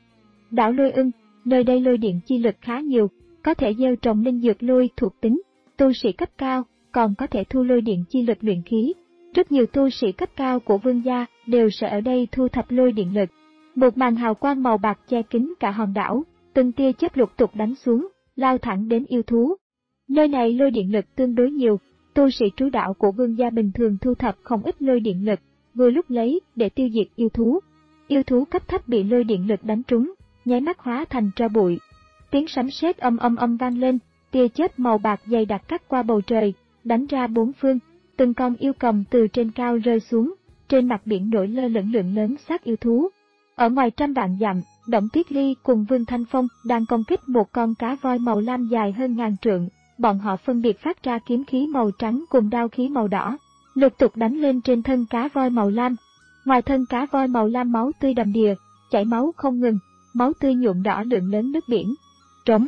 Đảo Lôi Ưng, nơi đây lôi điện chi lực khá nhiều, có thể gieo trồng linh dược lôi thuộc tính, tu sĩ cấp cao, còn có thể thu lôi điện chi lực luyện khí. Rất nhiều tu sĩ cấp cao của vương gia đều sẽ ở đây thu thập lôi điện lực. Một màn hào quang màu bạc che kín cả hòn đảo, từng tia chớp lục tục đánh xuống, lao thẳng đến yêu thú. Nơi này lôi điện lực tương đối nhiều, tu sĩ trú đảo của vương gia bình thường thu thập không ít lôi điện lực, vừa lúc lấy để tiêu diệt yêu thú. Yêu thú cấp thấp bị lôi điện lực đánh trúng, nháy mắt hóa thành tro bụi. Tiếng sấm sét âm âm âm vang lên, tia chớp màu bạc dày đặc cắt qua bầu trời, đánh ra bốn phương. Từng con yêu cầm từ trên cao rơi xuống, trên mặt biển nổi lơ lửng lượng lớn xác yêu thú. Ở ngoài trăm vạn dặm, Đổng Tuyết Ly cùng Vương Thanh Phong đang công kích một con cá voi màu lam dài hơn ngàn trượng. Bọn họ phân biệt phát ra kiếm khí màu trắng cùng đao khí màu đỏ, lục tục đánh lên trên thân cá voi màu lam. Ngoài thân cá voi màu lam máu tươi đầm đìa, chảy máu không ngừng, máu tươi nhuộm đỏ lượng lớn nước biển. Trống.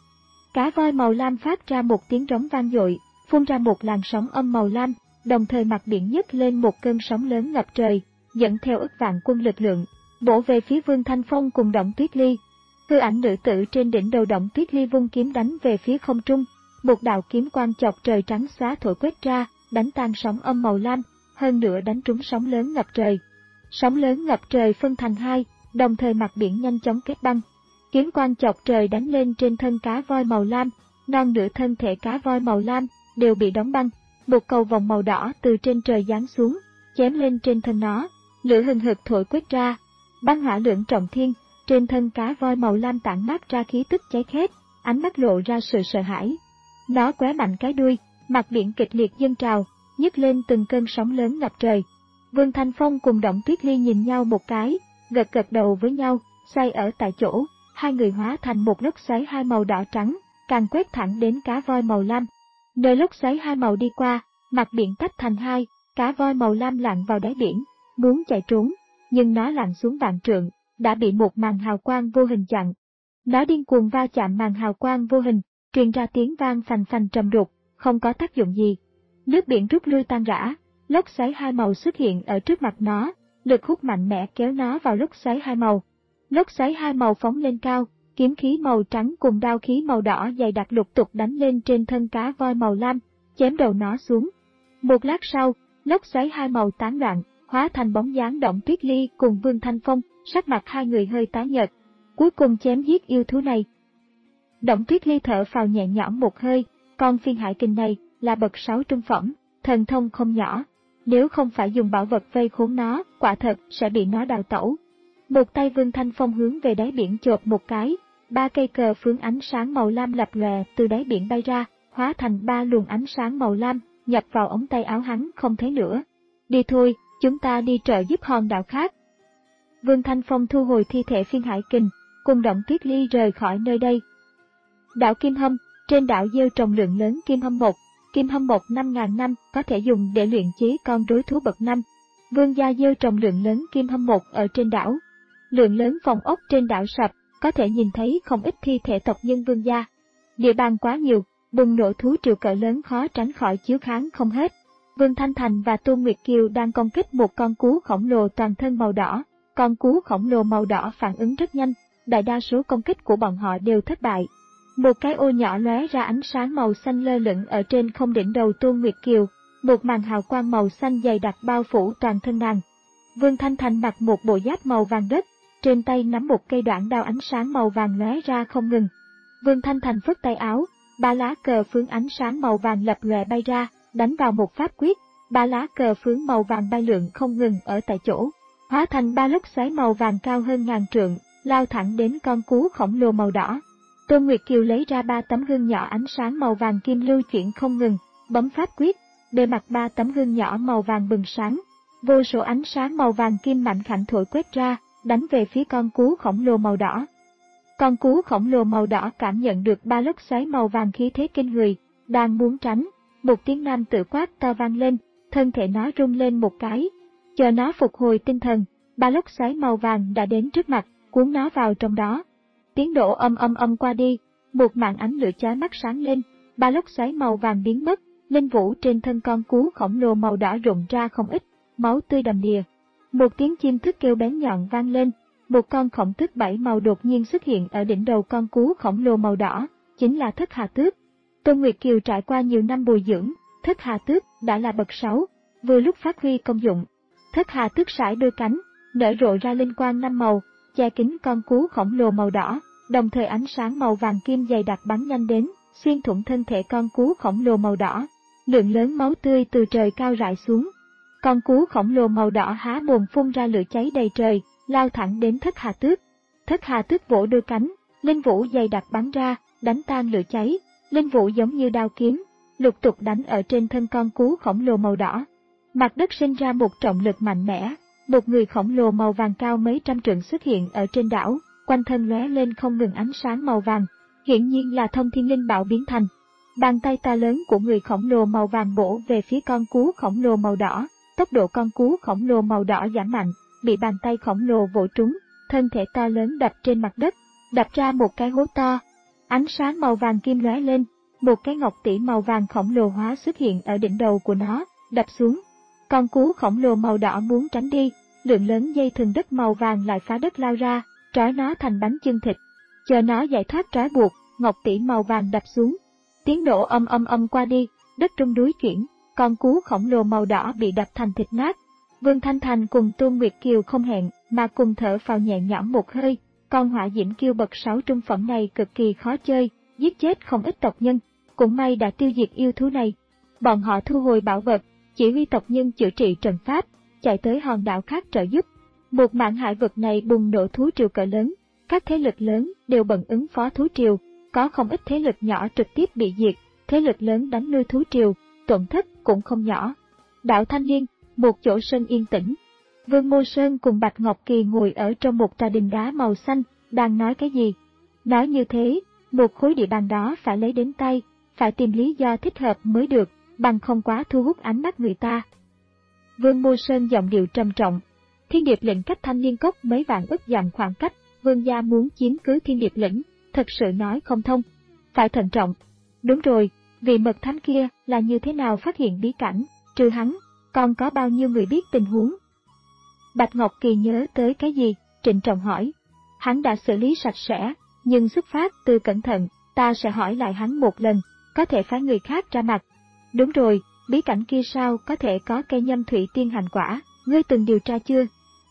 Cá voi màu lam phát ra một tiếng rống vang dội, phun ra một làn sóng âm màu lam, đồng thời mặt biển nhấc lên một cơn sóng lớn ngập trời, dẫn theo ức vạn quân lực lượng, bổ về phía Vương Thanh Phong cùng Đổng Tuyết Ly. Hư ảnh nữ tử trên đỉnh đầu Đổng Tuyết Ly vung kiếm đánh về phía không trung, một đạo kiếm quang chọc trời trắng xóa thổi quét ra, đánh tan sóng âm màu lam, hơn nữa đánh trúng sóng lớn ngập trời. Sóng lớn ngập trời phân thành hai, đồng thời mặt biển nhanh chóng kết băng. Kiếm quang chọc trời đánh lên trên thân cá voi màu lam, non nửa thân thể cá voi màu lam đều bị đóng băng. Một cầu vòng màu đỏ từ trên trời giáng xuống, chém lên trên thân nó, lửa hừng hực thổi quét ra, băng hỏa lưỡng trọng thiên, trên thân cá voi màu lam tản mát ra khí tức cháy khét, ánh mắt lộ ra sự sợ hãi. Nó qué mạnh cái đuôi, mặt biển kịch liệt dâng trào, nhấc lên từng cơn sóng lớn ngập trời. Vương Thanh Phong cùng Đổng Tuyết Ly nhìn nhau một cái, gật gật đầu với nhau, xoay ở tại chỗ, hai người hóa thành một lốc xoáy hai màu đỏ trắng, càng quét thẳng đến cá voi màu lam. Nơi lốc xoáy hai màu đi qua, mặt biển tách thành hai, cá voi màu lam lặn vào đáy biển, muốn chạy trốn, nhưng nó lặn xuống vạn trượng, đã bị một màn hào quang vô hình chặn. Nó điên cuồng va chạm màn hào quang vô hình, truyền ra tiếng vang phành phành trầm đục, không có tác dụng gì. Nước biển rút lui tan rã, lốc xoáy hai màu xuất hiện ở trước mặt nó, lực hút mạnh mẽ kéo nó vào lốc xoáy hai màu. Lốc xoáy hai màu phóng lên cao, kiếm khí màu trắng cùng đao khí màu đỏ dày đặc lục tục đánh lên trên thân cá voi màu lam, chém đầu nó xuống. Một lát sau, lốc xoáy hai màu tán loạn, hóa thành bóng dáng Đổng Tuyết Ly cùng Vương Thanh Phong, sắc mặt hai người hơi tái nhợt. Cuối cùng chém giết yêu thú này. Đổng Tuyết Ly thở phào nhẹ nhõm một hơi, con phiên hải kình này là bậc sáu trung phẩm, thần thông không nhỏ. Nếu không phải dùng bảo vật vây khốn nó, quả thật sẽ bị nó đào tẩu. Một tay Vương Thanh Phong hướng về đáy biển chộp một cái, ba cây cờ phướng ánh sáng màu lam lập lòe từ đáy biển bay ra, hóa thành ba luồng ánh sáng màu lam, nhập vào ống tay áo hắn không thấy nữa. Đi thôi, chúng ta đi trợ giúp hòn đảo khác. Vương Thanh Phong thu hồi thi thể phiên hải kình, cùng Đổng Tuyết Ly rời khỏi nơi đây. Đảo Kim Hâm, trên đảo gieo trồng lượng lớn kim hâm mộc. Kim hâm mộc năm nghìn năm có thể dùng để luyện chế con đối thú bậc năm. Vương gia gieo trồng lượng lớn kim hâm mộc ở trên đảo. Lượng lớn phòng ốc trên đảo sập, có thể nhìn thấy không ít thi thể tộc nhân vương gia. Địa bàn quá nhiều, bùng nổ thú triều cỡ lớn khó tránh khỏi chiếu kháng không hết. Vương Thanh Thành và Tôn Nguyệt Kiều đang công kích một con cú khổng lồ toàn thân màu đỏ. Con cú khổng lồ màu đỏ phản ứng rất nhanh, đại đa số công kích của bọn họ đều thất bại. Một cái ô nhỏ lóe ra ánh sáng màu xanh lơ lửng ở trên không đỉnh đầu Tôn Nguyệt Kiều, một màn hào quang màu xanh dày đặc bao phủ toàn thân nàng. Vương Thanh Thành mặc một bộ giáp màu vàng đất, trên tay nắm một cây đoạn đao ánh sáng màu vàng lóe ra không ngừng. Vương Thanh Thành phất tay áo, ba lá cờ phướng ánh sáng màu vàng lập lòe bay ra, đánh vào một pháp quyết, ba lá cờ phướng màu vàng bay lượn không ngừng ở tại chỗ, hóa thành ba lốc xoáy màu vàng cao hơn ngàn trượng, lao thẳng đến con cú khổng lồ màu đỏ. Tôn Nguyệt Kiều lấy ra ba tấm gương nhỏ ánh sáng màu vàng kim lưu chuyển không ngừng, bấm pháp quyết, bề mặt ba tấm gương nhỏ màu vàng bừng sáng, vô số ánh sáng màu vàng kim mạnh khảnh thổi quét ra, đánh về phía con cú khổng lồ màu đỏ. Con cú khổng lồ màu đỏ cảm nhận được ba lốc xoáy màu vàng khí thế kinh người, đang muốn tránh, một tiếng nam tự quát to vang lên, thân thể nó rung lên một cái. Chờ nó phục hồi tinh thần, ba lốc xoáy màu vàng đã đến trước mặt, cuốn nó vào trong đó. Tiếng nổ âm âm âm qua đi, một màn ánh lửa chói mắt sáng lên, ba lốc xoáy màu vàng biến mất, linh vũ trên thân con cú khổng lồ màu đỏ rụng ra không ít, máu tươi đầm đìa. Một tiếng chim thức kêu bén nhọn vang lên, một con khổng tước bảy màu đột nhiên xuất hiện ở đỉnh đầu con cú khổng lồ màu đỏ, chính là Thất Hà Tước. Tôn Nguyệt Kiều trải qua nhiều năm bồi dưỡng, Thất Hà Tước đã là bậc sáu, vừa lúc phát huy công dụng. Thất Hà Tước sải đôi cánh, nở rộ ra linh quang năm màu, che kín con cú khổng lồ màu đỏ, đồng thời ánh sáng màu vàng kim dày đặc bắn nhanh đến, xuyên thủng thân thể con cú khổng lồ màu đỏ. Lượng lớn máu tươi từ trời cao rải xuống. Con cú khổng lồ màu đỏ há mồm phun ra lửa cháy đầy trời, lao thẳng đến Thất Hà Tước. Thất Hà Tước vỗ đôi cánh, linh vũ dày đặc bắn ra, đánh tan lửa cháy. Linh vũ giống như đao kiếm, lục tục đánh ở trên thân con cú khổng lồ màu đỏ. Mặt đất sinh ra một trọng lực mạnh mẽ, một người khổng lồ màu vàng cao mấy trăm trượng xuất hiện ở trên đảo, quanh thân lóe lên không ngừng ánh sáng màu vàng, hiển nhiên là Thông Thiên Linh Bảo biến thành. Bàn tay to lớn của người khổng lồ màu vàng bổ về phía con cú khổng lồ màu đỏ, tốc độ con cú khổng lồ màu đỏ giảm mạnh, bị bàn tay khổng lồ vỗ trúng, thân thể to lớn đập trên mặt đất, đập ra một cái hố to. Ánh sáng màu vàng kim lóe lên, một cái ngọc tỷ màu vàng khổng lồ hóa xuất hiện ở đỉnh đầu của nó, đập xuống. Con cú khổng lồ màu đỏ muốn tránh đi, lượng lớn dây thừng đất màu vàng lại phá đất lao ra, trói nó thành bánh chưng thịt. Chờ nó giải thoát trói buộc, ngọc tỷ màu vàng đập xuống. Tiếng nổ âm âm âm qua đi, đất rung núi chuyển, con cú khổng lồ màu đỏ bị đập thành thịt nát. Vương Thanh Thành cùng Tôn Nguyệt Kiều không hẹn mà cùng thở phào nhẹ nhõm một hơi. Con hỏa diễm kiêu bậc sáu trung phẩm này cực kỳ khó chơi, giết chết không ít tộc nhân, cũng may đã tiêu diệt yêu thú này. Bọn họ thu hồi bảo vật, chỉ huy tộc nhân chữa trị trận pháp, chạy tới hòn đảo khác trợ giúp. Một mảng hải vực này bùng nổ thú triều cỡ lớn, các thế lực lớn đều bận ứng phó thú triều, có không ít thế lực nhỏ trực tiếp bị diệt, thế lực lớn đánh lui thú triều, tổn thất cũng không nhỏ. Đảo Thanh Liên, một chỗ sơn yên tĩnh. Vương Mô Sơn cùng Bạch Ngọc Kỳ ngồi ở trong một tòa đình đá màu xanh, đang nói cái gì? Nói như thế, một khối địa bàn đó phải lấy đến tay, phải tìm lý do thích hợp mới được, bằng không quá thu hút ánh mắt người ta. Vương Mô Sơn giọng điệu trầm trọng. Thiên Điệp Lĩnh cách Thanh Liên Cốc mấy vạn ức dặm khoảng cách, Vương gia muốn chiếm cứ Thiên Điệp Lĩnh, thật sự nói không thông. Phải thận trọng. Đúng rồi, vị mật thám kia là như thế nào phát hiện bí cảnh, trừ hắn, còn có bao nhiêu người biết tình huống? Bạch Ngọc Kỳ nhớ tới cái gì, trịnh trọng hỏi. Hắn đã xử lý sạch sẽ, nhưng xuất phát từ cẩn thận, ta sẽ hỏi lại hắn một lần, có thể phái người khác ra mặt. Đúng rồi, bí cảnh kia sao có thể có cây nhâm thủy tiên hành quả, ngươi từng điều tra chưa?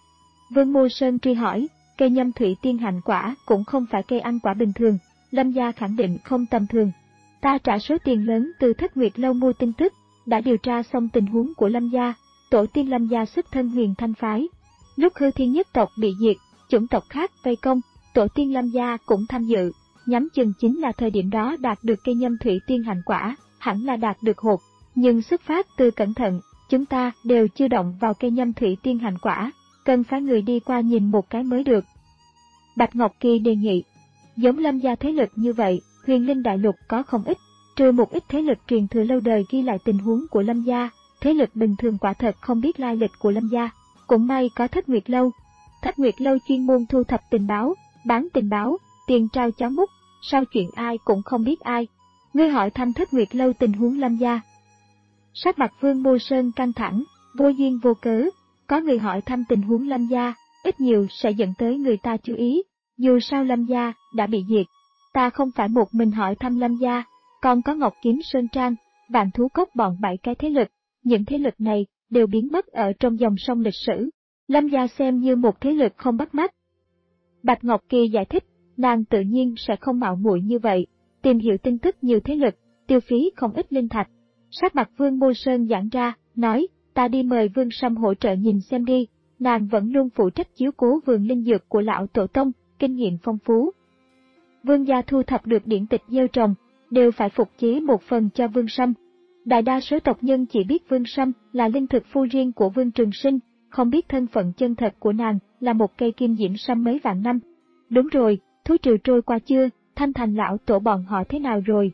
Vương Mô Sơn truy hỏi, cây nhâm thủy tiên hành quả cũng không phải cây ăn quả bình thường, Lâm gia khẳng định không tầm thường. Ta trả số tiền lớn từ Thất Nguyệt Lâu mua tin tức, đã điều tra xong tình huống của Lâm gia, tổ tiên Lâm gia xuất thân Huyền Thanh phái. Lúc Hư Thiên nhất tộc bị diệt, chủng tộc khác vây công, tổ tiên Lâm gia cũng tham dự, nhắm chừng chính là thời điểm đó đạt được cây nhâm thủy tiên hành quả, hẳn là đạt được hột, nhưng xuất phát từ cẩn thận, chúng ta đều chưa động vào cây nhâm thủy tiên hành quả, cần phải người đi qua nhìn một cái mới được. Bạch Ngọc Kỳ đề nghị, giống Lâm gia thế lực như vậy, Huyền Linh Đại Lục có không ít, trừ một ít thế lực truyền thừa lâu đời ghi lại tình huống của Lâm gia, thế lực bình thường quả thật không biết lai lịch của Lâm gia. Cũng may có Thất Nguyệt Lâu. Thất Nguyệt Lâu chuyên môn thu thập tình báo, bán tình báo, tiền trao chó múc, sao chuyện ai cũng không biết ai. Ngươi hỏi thăm Thất Nguyệt Lâu tình huống Lâm gia. Sắc mặt Vương Mô Sơn căng thẳng, vô duyên vô cớ, có người hỏi thăm tình huống Lâm gia, ít nhiều sẽ dẫn tới người ta chú ý, dù sao Lâm gia đã bị diệt. Ta không phải một mình hỏi thăm Lâm gia, còn có Ngọc Kiếm Sơn Trang, Vạn Thú Cốc bọn bảy cái thế lực, những thế lực này đều biến mất ở trong dòng sông lịch sử. Lâm gia xem như một thế lực không bắt mắt. Bạch Ngọc Kỳ giải thích, nàng tự nhiên sẽ không mạo muội như vậy, tìm hiểu tin tức nhiều thế lực, tiêu phí không ít linh thạch. Sắc mặt Vương Mô Sơn giãn ra, nói, ta đi mời Vương Sâm hỗ trợ nhìn xem đi, nàng vẫn luôn phụ trách chiếu cố vườn linh dược của lão tổ tông, kinh nghiệm phong phú. Vương gia thu thập được điển tịch gieo trồng, đều phải phục chế một phần cho Vương Sâm. Đại đa số tộc nhân chỉ biết Vương Sâm là linh thực phu riêng của Vương Trường Sinh, không biết thân phận chân thật của nàng là một cây kim diễm sâm mấy vạn năm. Đúng rồi, thú triều trôi qua chưa, Thanh Thành lão tổ bọn họ thế nào rồi?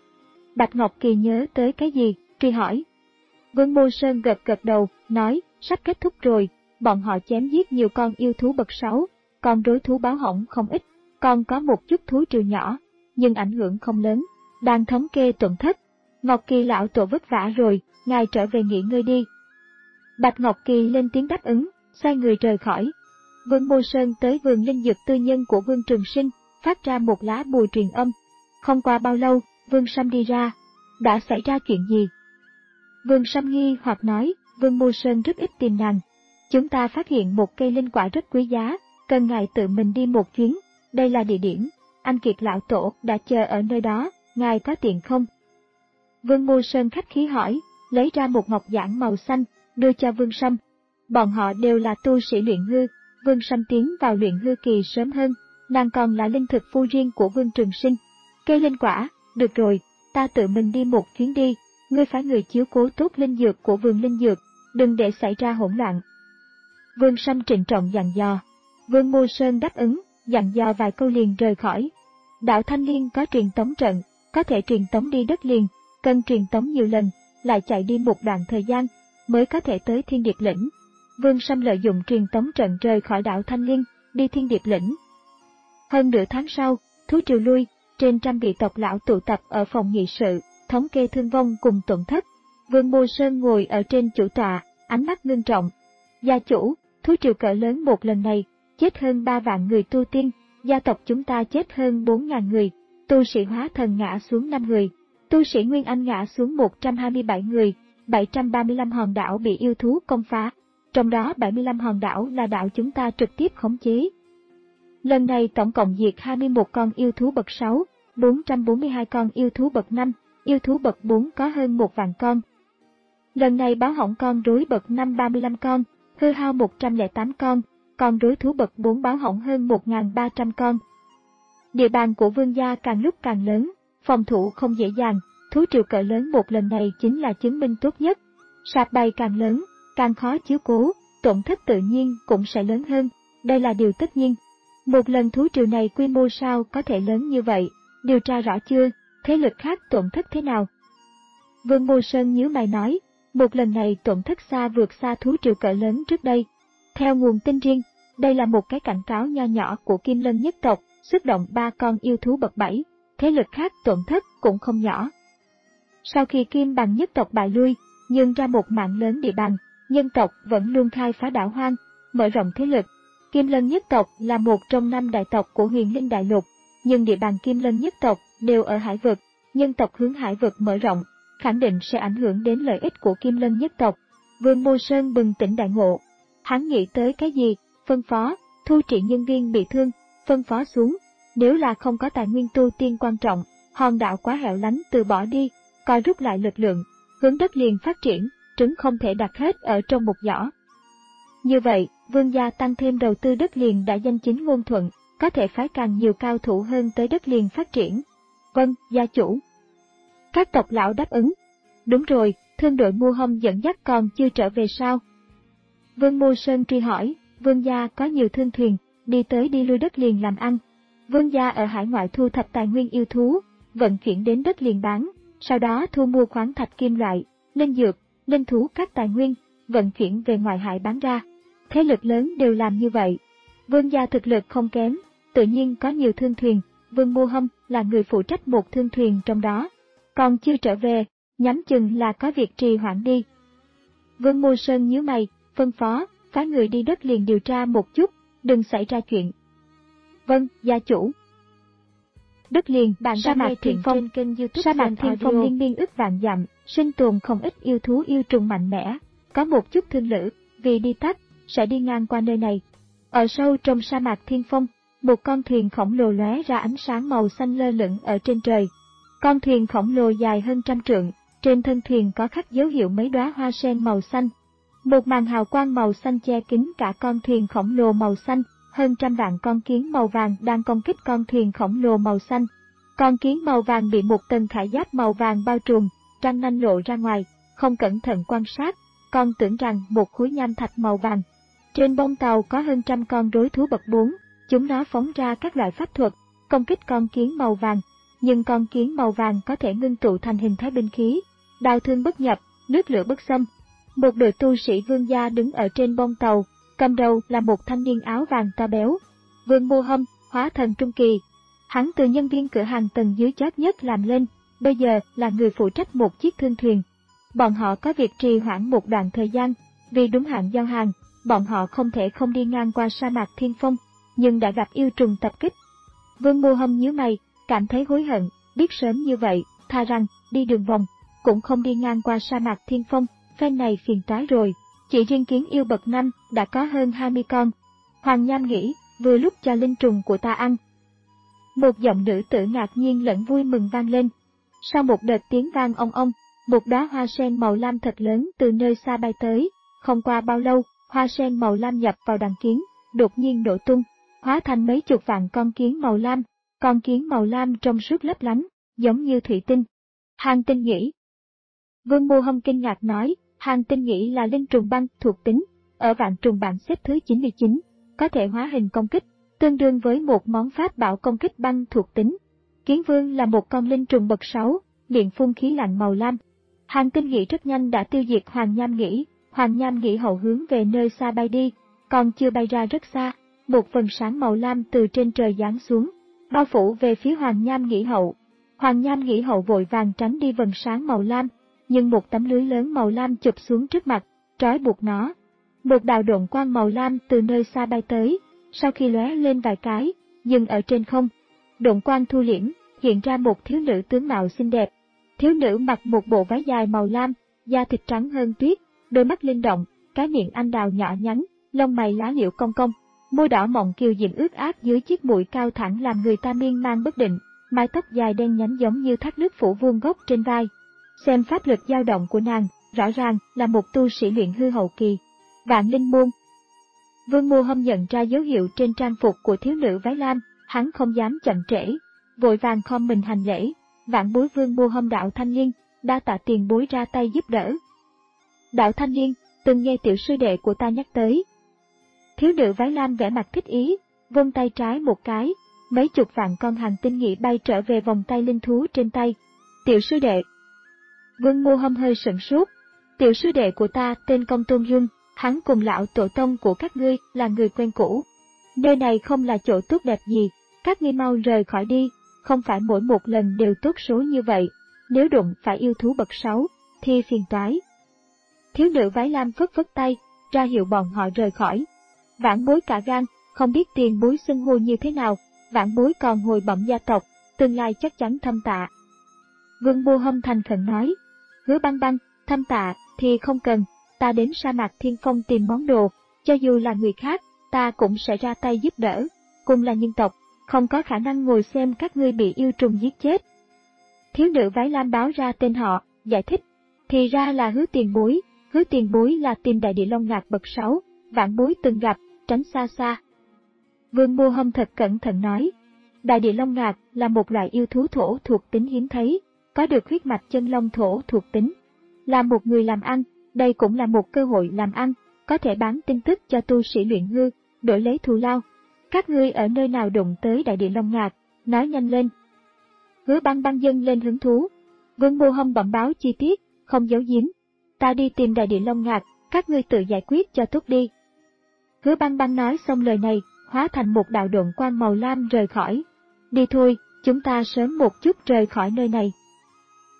Bạch Ngọc Kỳ nhớ tới cái gì, truy hỏi. Vương Mô Sơn gật gật đầu, nói, sắp kết thúc rồi, bọn họ chém giết nhiều con yêu thú bậc sáu, con rối thú báo hỏng không ít, còn có một chút thú triều nhỏ, nhưng ảnh hưởng không lớn, đang thống kê tổn thất. Ngọc Kỳ lão tổ vất vả rồi, ngài trở về nghỉ ngơi đi. Bạch Ngọc Kỳ lên tiếng đáp ứng, xoay người rời khỏi. Vương Mô Sơn tới vườn linh dược tư nhân của Vương Trường Sinh, phát ra một lá bùa truyền âm. Không qua bao lâu, Vương Sâm đi ra. Đã xảy ra chuyện gì? Vương Sâm nghi hoặc nói, Vương Mô Sơn rất ít tìm nàng. Chúng ta phát hiện một cây linh quả rất quý giá, cần ngài tự mình đi một chuyến. Đây là địa điểm, anh Kiệt lão tổ đã chờ ở nơi đó, ngài có tiện không? Vương Mô Sơn khách khí hỏi, lấy ra một ngọc giản màu xanh, đưa cho Vương Sâm. Bọn họ đều là tu sĩ luyện hư, Vương Sâm tiến vào luyện hư kỳ sớm hơn, nàng còn là linh thực phu riêng của Vương Trường Sinh. Cây linh quả, được rồi, ta tự mình đi một chuyến đi, ngươi phải người chiếu cố tốt linh dược của vườn linh dược, đừng để xảy ra hỗn loạn. Vương Sâm trịnh trọng dặn dò. Vương Mô Sơn đáp ứng, dặn dò vài câu liền rời khỏi. Đạo Thanh Liên có truyền tống trận, có thể truyền tống đi đất liền, cần truyền tống nhiều lần, lại chạy đi một đoạn thời gian, mới có thể tới Thiên Điệp Lĩnh. Vương Sâm lợi dụng truyền tống trận rời khỏi đảo Thanh Liên, đi Thiên Điệp Lĩnh. Hơn nửa tháng sau, thú triều lui, trên trăm vị tộc lão tụ tập ở phòng nghị sự, thống kê thương vong cùng tổn thất. Vương Mô Sơn ngồi ở trên chủ tọa, ánh mắt ngưng trọng. Gia chủ, thú triều cỡ lớn một lần này, chết hơn ba vạn người tu tiên, gia tộc chúng ta chết hơn bốn ngàn người, tu sĩ hóa thần ngã xuống năm người, tu sĩ Nguyên Anh ngã xuống một trăm hai mươi bảy người, bảy trăm ba mươi lăm hòn đảo bị yêu thú công phá, trong đó bảy mươi lăm hòn đảo là đảo chúng ta trực tiếp khống chế. Lần này tổng cộng diệt hai mươi mốt con yêu thú bậc sáu, bốn trăm bốn mươi hai con yêu thú bậc năm, yêu thú bậc bốn có hơn một vạn con. Lần này báo hỏng con rối bậc năm ba mươi lăm con, hư hao một trăm lẻ tám con, con rối thú bậc bốn báo hỏng hơn một nghìn ba trăm con. Địa bàn của Vương gia càng lúc càng lớn, phòng thủ không dễ dàng, thú triều cỡ lớn một lần này chính là chứng minh tốt nhất. Sạp bày càng lớn, càng khó chiếu cố, tổn thất tự nhiên cũng sẽ lớn hơn, đây là điều tất nhiên. Một lần thú triều này quy mô sao có thể lớn như vậy, điều tra rõ chưa, thế lực khác tổn thất thế nào? Vương Mô Sơn nhíu mày nói, một lần này tổn thất xa vượt xa thú triều cỡ lớn trước đây. Theo nguồn tin riêng, đây là một cái cảnh cáo nho nhỏ của Kim Lân nhất tộc, xuất động ba con yêu thú bậc bảy, thế lực khác tổn thất cũng không nhỏ. Sau khi Kim Bằng nhất tộc bại lui, nhường ra một mạng lớn địa bàn, nhân tộc vẫn luôn khai phá đảo hoang, mở rộng thế lực. Kim Lân nhất tộc là một trong năm đại tộc của Huyền Linh Đại Lục, nhưng địa bàn Kim Lân nhất tộc đều ở hải vực, nhân tộc hướng hải vực mở rộng, khẳng định sẽ ảnh hưởng đến lợi ích của Kim Lân nhất tộc. Vương Mô Sơn bừng tỉnh đại ngộ. Hắn nghĩ tới cái gì, phân phó, thu trị nhân viên bị thương, phân phó xuống, nếu là không có tài nguyên tu tiên quan trọng, hòn đảo quá hẻo lánh từ bỏ đi, coi rút lại lực lượng, hướng đất liền phát triển, trứng không thể đặt hết ở trong một giỏ. Như vậy, Vương gia tăng thêm đầu tư đất liền đã danh chính ngôn thuận, có thể phái càng nhiều cao thủ hơn tới đất liền phát triển. Vâng, gia chủ. Các tộc lão đáp ứng. Đúng rồi, thương đội Mua Hông dẫn dắt còn chưa trở về sao? Vương Mô Sơn truy hỏi, Vương gia có nhiều thương thuyền, đi tới đi lui đất liền làm ăn. Vương gia ở hải ngoại thu thập tài nguyên yêu thú, vận chuyển đến đất liền bán, sau đó thu mua khoáng thạch kim loại, linh dược, linh thú các tài nguyên, vận chuyển về ngoại hải bán ra. Thế lực lớn đều làm như vậy. Vương gia thực lực không kém, tự nhiên có nhiều thương thuyền, Vương Mô Hâm là người phụ trách một thương thuyền trong đó. Còn chưa trở về, nhắm chừng là có việc trì hoãn đi. Vương Mô Sơn nhíu mày, phân phó, phái người đi đất liền điều tra một chút, đừng xảy ra chuyện. Vâng, gia chủ. Đất liền, bạn sa mạc Thiên Phong, trên kênh YouTube sa mạc Thiên Phong liên miên ức vạn dặm, sinh tồn không ít yêu thú yêu trùng mạnh mẽ, có một chút thương lữ, vì đi tắt, sẽ đi ngang qua nơi này. Ở sâu trong sa mạc Thiên Phong, một con thuyền khổng lồ lóe ra ánh sáng màu xanh lơ lửng ở trên trời. Con thuyền khổng lồ dài hơn trăm trượng, trên thân thuyền có khắc dấu hiệu mấy đóa hoa sen màu xanh. Một màn hào quang màu xanh che kín cả con thuyền khổng lồ màu xanh, hơn trăm vạn con kiến màu vàng đang công kích con thuyền khổng lồ màu xanh. Con kiến màu vàng bị một tầng khải giáp màu vàng bao trùm, răng nanh lộ ra ngoài, không cẩn thận quan sát, con tưởng rằng một khối nham thạch màu vàng. Trên bông tàu có hơn trăm con rối thú bậc bốn, chúng nó phóng ra các loại pháp thuật, công kích con kiến màu vàng, nhưng con kiến màu vàng có thể ngưng tụ thành hình thái binh khí, đao thương bất nhập, nước lửa bất xâm. Một đội tu sĩ vương gia đứng ở trên bông tàu, cầm đầu là một thanh niên áo vàng to béo. Vương Mô Hâm, hóa thần trung kỳ. Hắn từ nhân viên cửa hàng tầng dưới chót nhất làm lên, bây giờ là người phụ trách một chiếc thương thuyền. Bọn họ có việc trì hoãn một đoạn thời gian, vì đúng hạn giao hàng, bọn họ không thể không đi ngang qua sa mạc Thiên Phong, nhưng đã gặp yêu trùng tập kích. Vương Mô Hâm nhíu mày, cảm thấy hối hận, biết sớm như vậy, tha rằng đi đường vòng, cũng không đi ngang qua sa mạc Thiên Phong, phen này phiền toái rồi. Chỉ riêng kiến yêu bậc năm đã có hơn hai mươi con. Hoàng Nham nghĩ, vừa lúc cho linh trùng của ta ăn. Một giọng nữ tử ngạc nhiên lẫn vui mừng vang lên. Sau một đợt tiếng vang ong ong, một đóa hoa sen màu lam thật lớn từ nơi xa bay tới. Không qua bao lâu, hoa sen màu lam nhập vào đàn kiến, đột nhiên nổ tung, hóa thành mấy chục vạn con kiến màu lam. Con kiến màu lam trong suốt lấp lánh, giống như thủy tinh. Hàng Tinh Nghĩ. Vương Mô Hâm kinh ngạc nói, Hàng Tinh Nghĩ là linh trùng băng thuộc tính, ở vạn trùng bảng xếp thứ chín mươi chín, có thể hóa hình công kích, tương đương với một món pháp bảo công kích băng thuộc tính. Kiến Vương là một con linh trùng bậc sáu, miệng phun khí lạnh màu lam. Hàng Tinh Nghĩ rất nhanh đã tiêu diệt Hoàng Nham Nghĩ, Hoàng Nham Nghĩ hậu hướng về nơi xa bay đi, còn chưa bay ra rất xa, một vầng sáng màu lam từ trên trời giáng xuống, bao phủ về phía Hoàng Nham Nghĩ hậu. Hoàng Nham Nghĩ hậu vội vàng tránh đi vầng sáng màu lam, nhưng một tấm lưới lớn màu lam chụp xuống trước mặt, trói buộc nó. Một đạo độn quang màu lam từ nơi xa bay tới, sau khi lóe lên vài cái, dừng ở trên không. Độn quang thu liễm, hiện ra một thiếu nữ tướng mạo xinh đẹp. Thiếu nữ mặc một bộ váy dài màu lam, da thịt trắng hơn tuyết, đôi mắt linh động, cái miệng anh đào nhỏ nhắn, lông mày lá liễu cong cong, môi đỏ mọng kiều diễm ướt át dưới chiếc mũi cao thẳng làm người ta miên man bất định, mái tóc dài đen nhánh giống như thác nước phủ vuông gốc trên vai. Xem pháp lực dao động của nàng, rõ ràng là một tu sĩ luyện hư hậu kỳ. Vạn Linh Môn. Vương Mô Hâm nhận ra dấu hiệu trên trang phục của thiếu nữ váy lam, hắn không dám chậm trễ, vội vàng khom mình hành lễ. Vạn bối Vương Mô Hâm đạo thanh niên, đa tạ tiền bối ra tay giúp đỡ. Đạo thanh niên, từng nghe tiểu sư đệ của ta nhắc tới. Thiếu nữ váy lam vẻ mặt thích ý, vung tay trái một cái, mấy chục vạn con Hàng Tinh Nghĩ bay trở về vòng tay linh thú trên tay. Tiểu sư đệ. Vương Mô Hâm hơi sửng sốt. Tiểu sư đệ của ta tên Công Tôn Dung, hắn cùng lão tổ tông của các ngươi là người quen cũ. Nơi này không là chỗ tốt đẹp gì, các ngươi mau rời khỏi đi, không phải mỗi một lần đều tốt số như vậy, nếu đụng phải yêu thú bậc sáu, thì phiền toái. Thiếu nữ váy lam phất phất tay, ra hiệu bọn họ rời khỏi. Vãn bối cả gan, không biết tiền bối xưng hô như thế nào, vãn bối còn hồi bẩm gia tộc, tương lai chắc chắn thâm tạ. Vương Mô Hâm thành khẩn nói, Hứa Băng Băng, thâm tạ thì không cần, ta đến sa mạc Thiên Phong tìm món đồ, cho dù là người khác, ta cũng sẽ ra tay giúp đỡ, cùng là nhân tộc, không có khả năng ngồi xem các ngươi bị yêu trùng giết chết. Thiếu nữ váy lam báo ra tên họ, giải thích, thì ra là Hứa tiền bối, Hứa tiền bối là tìm đại địa long ngạc bậc sáu, vãn bối từng gặp, tránh xa xa. Vương Mô Hâm thật cẩn thận nói, đại địa long ngạc là một loại yêu thú thổ thuộc tính hiếm thấy, có được huyết mạch chân long thổ thuộc tính. Là một người làm ăn, đây cũng là một cơ hội làm ăn, có thể bán tin tức cho tu sĩ luyện hư, đổi lấy thù lao. Các ngươi ở nơi nào đụng tới đại địa long ngạc, nói nhanh lên. Hứa Băng Băng dâng lên hứng thú. Vương Mô Hâm bẩm báo chi tiết, không giấu giếm. Ta đi tìm đại địa long ngạc, các ngươi tự giải quyết cho tốt đi. Hứa Băng Băng nói xong lời này, hóa thành một đạo độn quang màu lam rời khỏi. Đi thôi, chúng ta sớm một chút rời khỏi nơi này.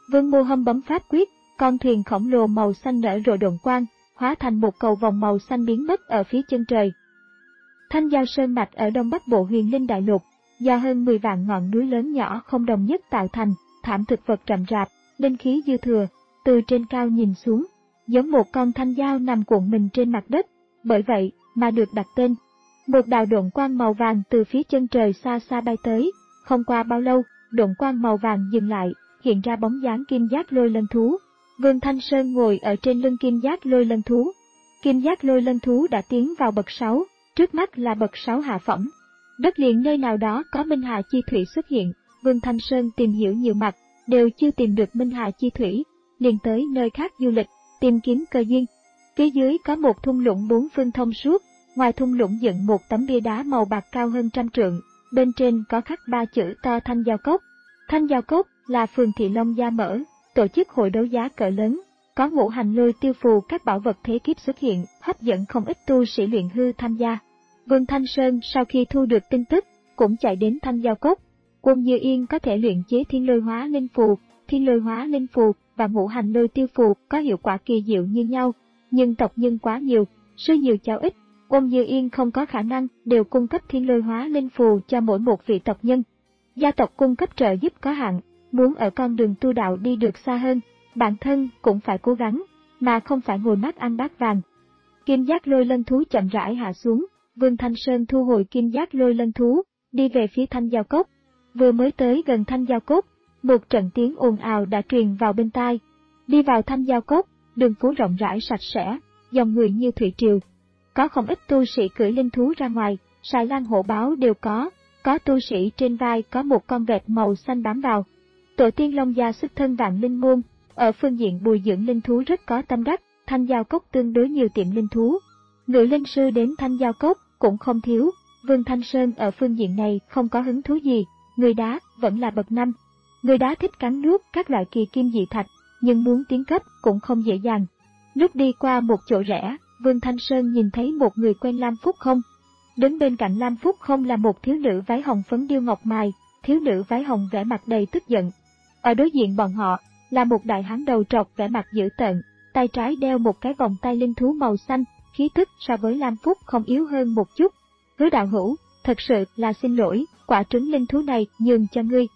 Vương Mô Hâm bấm pháp quyết, con thuyền khổng lồ màu xanh nở rộ độn quang, hóa thành một cầu vòng màu xanh biến mất ở phía chân trời. Thanh Giao Sơn mạch ở đông bắc bộ Huyền Linh Đại Lục, do hơn mười vạn ngọn núi lớn nhỏ không đồng nhất tạo thành, thảm thực vật rậm rạp, linh khí dư thừa, từ trên cao nhìn xuống, giống một con thanh dao nằm cuộn mình trên mặt đất, bởi vậy mà được đặt tên. Một đạo độn quang màu vàng từ phía chân trời xa xa bay tới, không qua bao lâu, độn quang màu vàng dừng lại, hiện ra bóng dáng Kim Giác Lôi Lân thú. Vương Thanh Sơn ngồi ở trên lưng Kim Giác Lôi Lân thú. Kim Giác Lôi Lân thú đã tiến vào bậc sáu, trước mắt là bậc sáu hạ phẩm. Đất liền nơi nào đó có Minh Hà Chi Thủy xuất hiện, Vương Thanh Sơn tìm hiểu nhiều mặt, đều chưa tìm được Minh Hà Chi Thủy, liền tới nơi khác du lịch, tìm kiếm cơ duyên. Phía dưới có một thung lũng bốn phương thông suốt, ngoài thung lũng dựng một tấm bia đá màu bạc cao hơn trăm trượng, bên trên có khắc ba chữ to Thanh Giao Cốc. Thanh Giao Cốc là phường thị Long Gia mở, tổ chức hội đấu giá cỡ lớn, có ngũ hành lôi tiêu phù các bảo vật thế kiếp xuất hiện, hấp dẫn không ít tu sĩ luyện hư tham gia. Vương Thanh Sơn sau khi thu được tin tức, cũng chạy đến Thanh Giao Cốc. Quân Như Yên có thể luyện chế thiên lôi hóa linh phù, thiên lôi hóa linh phù và ngũ hành lôi tiêu phù có hiệu quả kỳ diệu như nhau, nhưng tộc nhân quá nhiều, sư nhiều cháu ít. Quân Như Yên không có khả năng đều cung cấp thiên lôi hóa linh phù cho mỗi một vị tộc nhân. Gia tộc cung cấp trợ giúp có hạn, muốn ở con đường tu đạo đi được xa hơn, bản thân cũng phải cố gắng, mà không phải ngồi mắt ăn bát vàng. Kim Giác Lôi Lân thú chậm rãi hạ xuống, Vương Thanh Sơn thu hồi Kim Giác Lôi Lân thú, đi về phía Thanh Giao Cốc. Vừa mới tới gần Thanh Giao Cốc, một trận tiếng ồn ào đã truyền vào bên tai. Đi vào Thanh Giao Cốc, đường phố rộng rãi sạch sẽ, dòng người như thủy triều. Có không ít tu sĩ cưỡi linh thú ra ngoài, Sài Lan hổ báo đều có, có tu sĩ trên vai có một con vẹt màu xanh bám vào. Tổ tiên Long Gia xuất thân Vạn Linh Môn, ở phương diện bồi dưỡng linh thú rất có tâm đắc, Thanh Giao Cốc tương đối nhiều tiệm linh thú. Ngự linh sư đến Thanh Giao Cốc cũng không thiếu, Vương Thanh Sơn ở phương diện này không có hứng thú gì, người đá vẫn là bậc năm. Người đá thích cắn nuốt các loại kỳ kim dị thạch, nhưng muốn tiến cấp cũng không dễ dàng. Lúc đi qua một chỗ rẽ, Vương Thanh Sơn nhìn thấy một người quen Lam Phúc Không. Đứng bên cạnh Lam Phúc Không là một thiếu nữ váy hồng phấn điêu ngọc mài, thiếu nữ váy hồng vẻ mặt đầy tức giận. Ở đối diện bọn họ là một đại hán đầu trọc vẻ mặt dữ tợn, tay trái đeo một cái vòng tay linh thú màu xanh, khí tức so với Lam Phúc Không yếu hơn một chút. Hứa đạo hữu, thật sự là xin lỗi, quả trứng linh thú này nhường cho ngươi.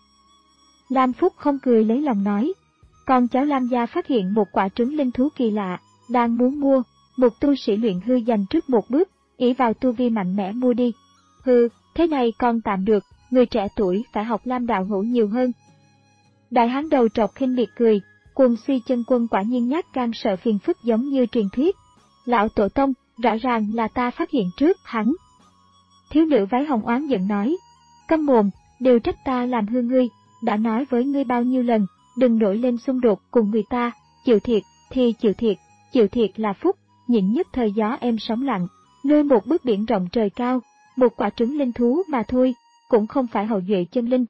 Lam Phúc Không cười lấy lòng nói. Con cháu Lam gia phát hiện một quả trứng linh thú kỳ lạ, đang muốn mua, một tu sĩ luyện hư dành trước một bước, ỷ vào tu vi mạnh mẽ mua đi. Hừ, thế này còn tạm được, người trẻ tuổi phải học Lam đạo hữu nhiều hơn. Đại hán đầu trọc khinh miệt cười, Cuồng Suy Chân Quân quả nhiên nhát gan sợ phiền phức giống như truyền thuyết. Lão tổ tông, rõ ràng là ta phát hiện trước hắn. Thiếu nữ váy hồng oán giận nói, câm mồm, đều trách ta làm hư ngươi, đã nói với ngươi bao nhiêu lần, đừng nổi lên xung đột cùng người ta, chịu thiệt thì chịu thiệt, chịu thiệt là phúc, nhịn nhất thời gió em sóng lặng, nuôi một bước biển rộng trời cao, một quả trứng linh thú mà thôi, cũng không phải hậu duệ chân linh.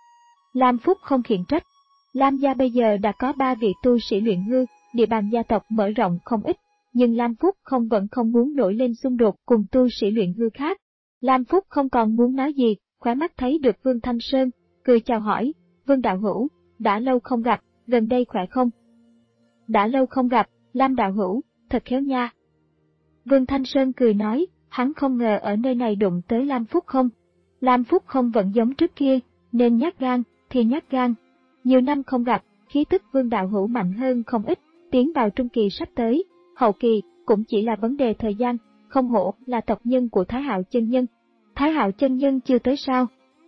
Lam Phúc Không khiển trách, Lam gia bây giờ đã có ba vị tu sĩ luyện hư, địa bàn gia tộc mở rộng không ít, nhưng Lam Phúc Không vẫn không muốn nổi lên xung đột cùng tu sĩ luyện hư khác. Lam Phúc không còn muốn nói gì, khóe mắt thấy được Vương Thanh Sơn, cười chào hỏi, Vương đạo hữu, đã lâu không gặp, gần đây khỏe không? Đã lâu không gặp, Lam đạo hữu, thật khéo nha. Vương Thanh Sơn cười nói, hắn không ngờ ở nơi này đụng tới Lam Phúc Không. Lam Phúc Không vẫn giống trước kia, nên nhát gan, thì nhát gan. Nhiều năm không gặp, khí tức Vương đạo hữu mạnh hơn không ít, tiến vào trung kỳ sắp tới, hậu kỳ cũng chỉ là vấn đề thời gian, không hổ là tộc nhân của Thái Hạo chân nhân. Thái Hạo chân nhân chưa tới sao?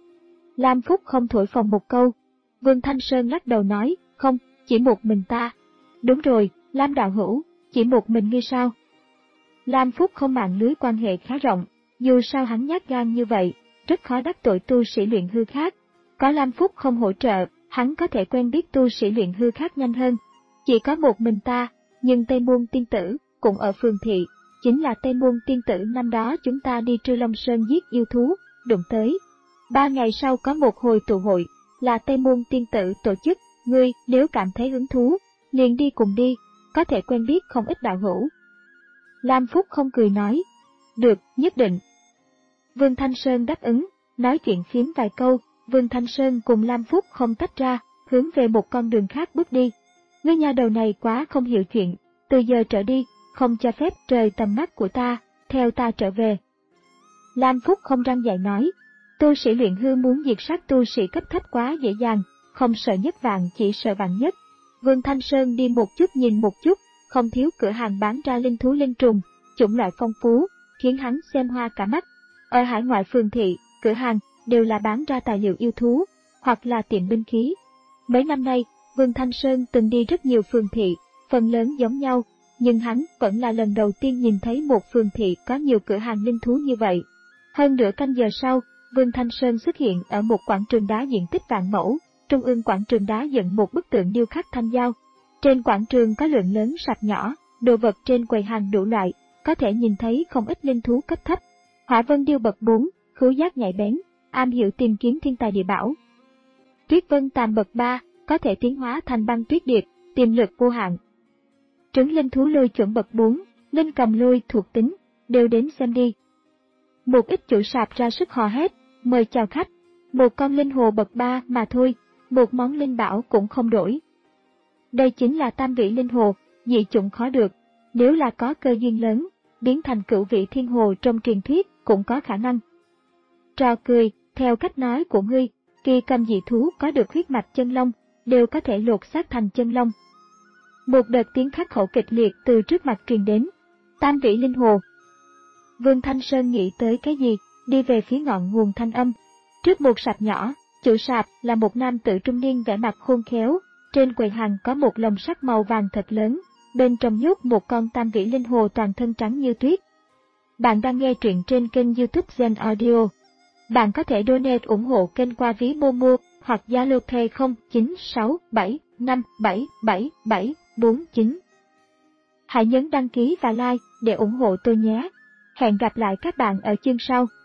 Lam Phúc Không thổi phồng một câu. Vương Thanh Sơn lắc đầu nói, không, chỉ một mình ta. Đúng rồi, Lam đạo hữu, chỉ một mình ngươi sao? Lam Phúc Không mạng lưới quan hệ khá rộng, dù sao hắn nhát gan như vậy, rất khó đắc tội tu sĩ luyện hư khác. Có Lam Phúc Không hỗ trợ, hắn có thể quen biết tu sĩ luyện hư khác nhanh hơn. Chỉ có một mình ta, nhưng Tây Môn tiên tử cũng ở phường thị, chính là Tây Môn tiên tử năm đó chúng ta đi Trư Long Sơn giết yêu thú, đụng tới. Ba ngày sau có một hồi tụ hội, là Tây Môn tiên tử tổ chức, ngươi nếu cảm thấy hứng thú, liền đi cùng đi, có thể quen biết không ít đạo hữu. Lam Phúc Không cười nói, được, nhất định. Vương Thanh Sơn đáp ứng, nói chuyện phiếm vài câu, Vương Thanh Sơn cùng Lam Phúc Không tách ra, hướng về một con đường khác bước đi. Ngươi nhà đầu này quá không hiểu chuyện, từ giờ trở đi, không cho phép rời tầm mắt của ta, theo ta trở về. Lam Phúc không răng dạy nói, tu sĩ luyện hư muốn diệt sát tu sĩ cấp thấp quá dễ dàng, không sợ nhất vạn chỉ sợ vạn nhất. Vương Thanh Sơn đi một chút nhìn một chút, không thiếu cửa hàng bán ra linh thú linh trùng, chủng loại phong phú, khiến hắn xem hoa cả mắt. Ở hải ngoại phường thị, cửa hàng đều là bán ra tài liệu yêu thú, hoặc là tiệm binh khí. Mấy năm nay, Vương Thanh Sơn từng đi rất nhiều phường thị, phần lớn giống nhau, nhưng hắn vẫn là lần đầu tiên nhìn thấy một phường thị có nhiều cửa hàng linh thú như vậy. Hơn nửa canh giờ sau, Vương Thanh Sơn xuất hiện ở một quảng trường đá diện tích vạn mẫu, trung ương quảng trường đá dựng một bức tượng điêu khắc thanh dao. Trên quảng trường có lượng lớn sạp nhỏ, đồ vật trên quầy hàng đủ loại, có thể nhìn thấy không ít linh thú cấp thấp. Hỏa Vân Điêu bậc bốn, khứu giác nhạy bén, am hiểu tìm kiếm thiên tài địa bảo. Tuyết Vân Tàm bậc ba, có thể tiến hóa thành băng tuyết điệp, tiềm lực vô hạn. Trứng linh thú lôi chuẩn bậc bốn, linh cầm lôi thuộc tính, đều đến xem đi. Một ít chủ sạp ra sức hò hét, mời chào khách. Một con linh hồ bậc ba mà thôi, một món linh bảo cũng không đổi. Đây chính là tam vị linh hồ, dị chủng khó được, nếu là có cơ duyên lớn, biến thành cửu vị thiên hồ trong truyền thuyết cũng có khả năng. Trò cười, theo cách nói của ngươi, kỳ cầm dị thú có được huyết mạch chân long, đều có thể lột xác thành chân long. Một đợt tiếng khắc khẩu kịch liệt từ trước mặt truyền đến. Tam vị linh hồ. Vương Thanh Sơn nghĩ tới cái gì, đi về phía ngọn nguồn thanh âm. Trước một sạp nhỏ, chủ sạp là một nam tử trung niên vẻ mặt khôn khéo, trên quầy hàng có một lồng sắt màu vàng thật lớn, bên trong nhốt một con tam vĩ linh hồ toàn thân trắng như tuyết. Bạn đang nghe truyện trên kênh YouTube Zen Audio. Bạn có thể donate ủng hộ kênh qua ví Momo hoặc Zalo Pay không chín sáu bảy năm bảy bảy bảy bốn chín. Hãy nhấn đăng ký và like để ủng hộ tôi nhé. Hẹn gặp lại các bạn ở chương sau.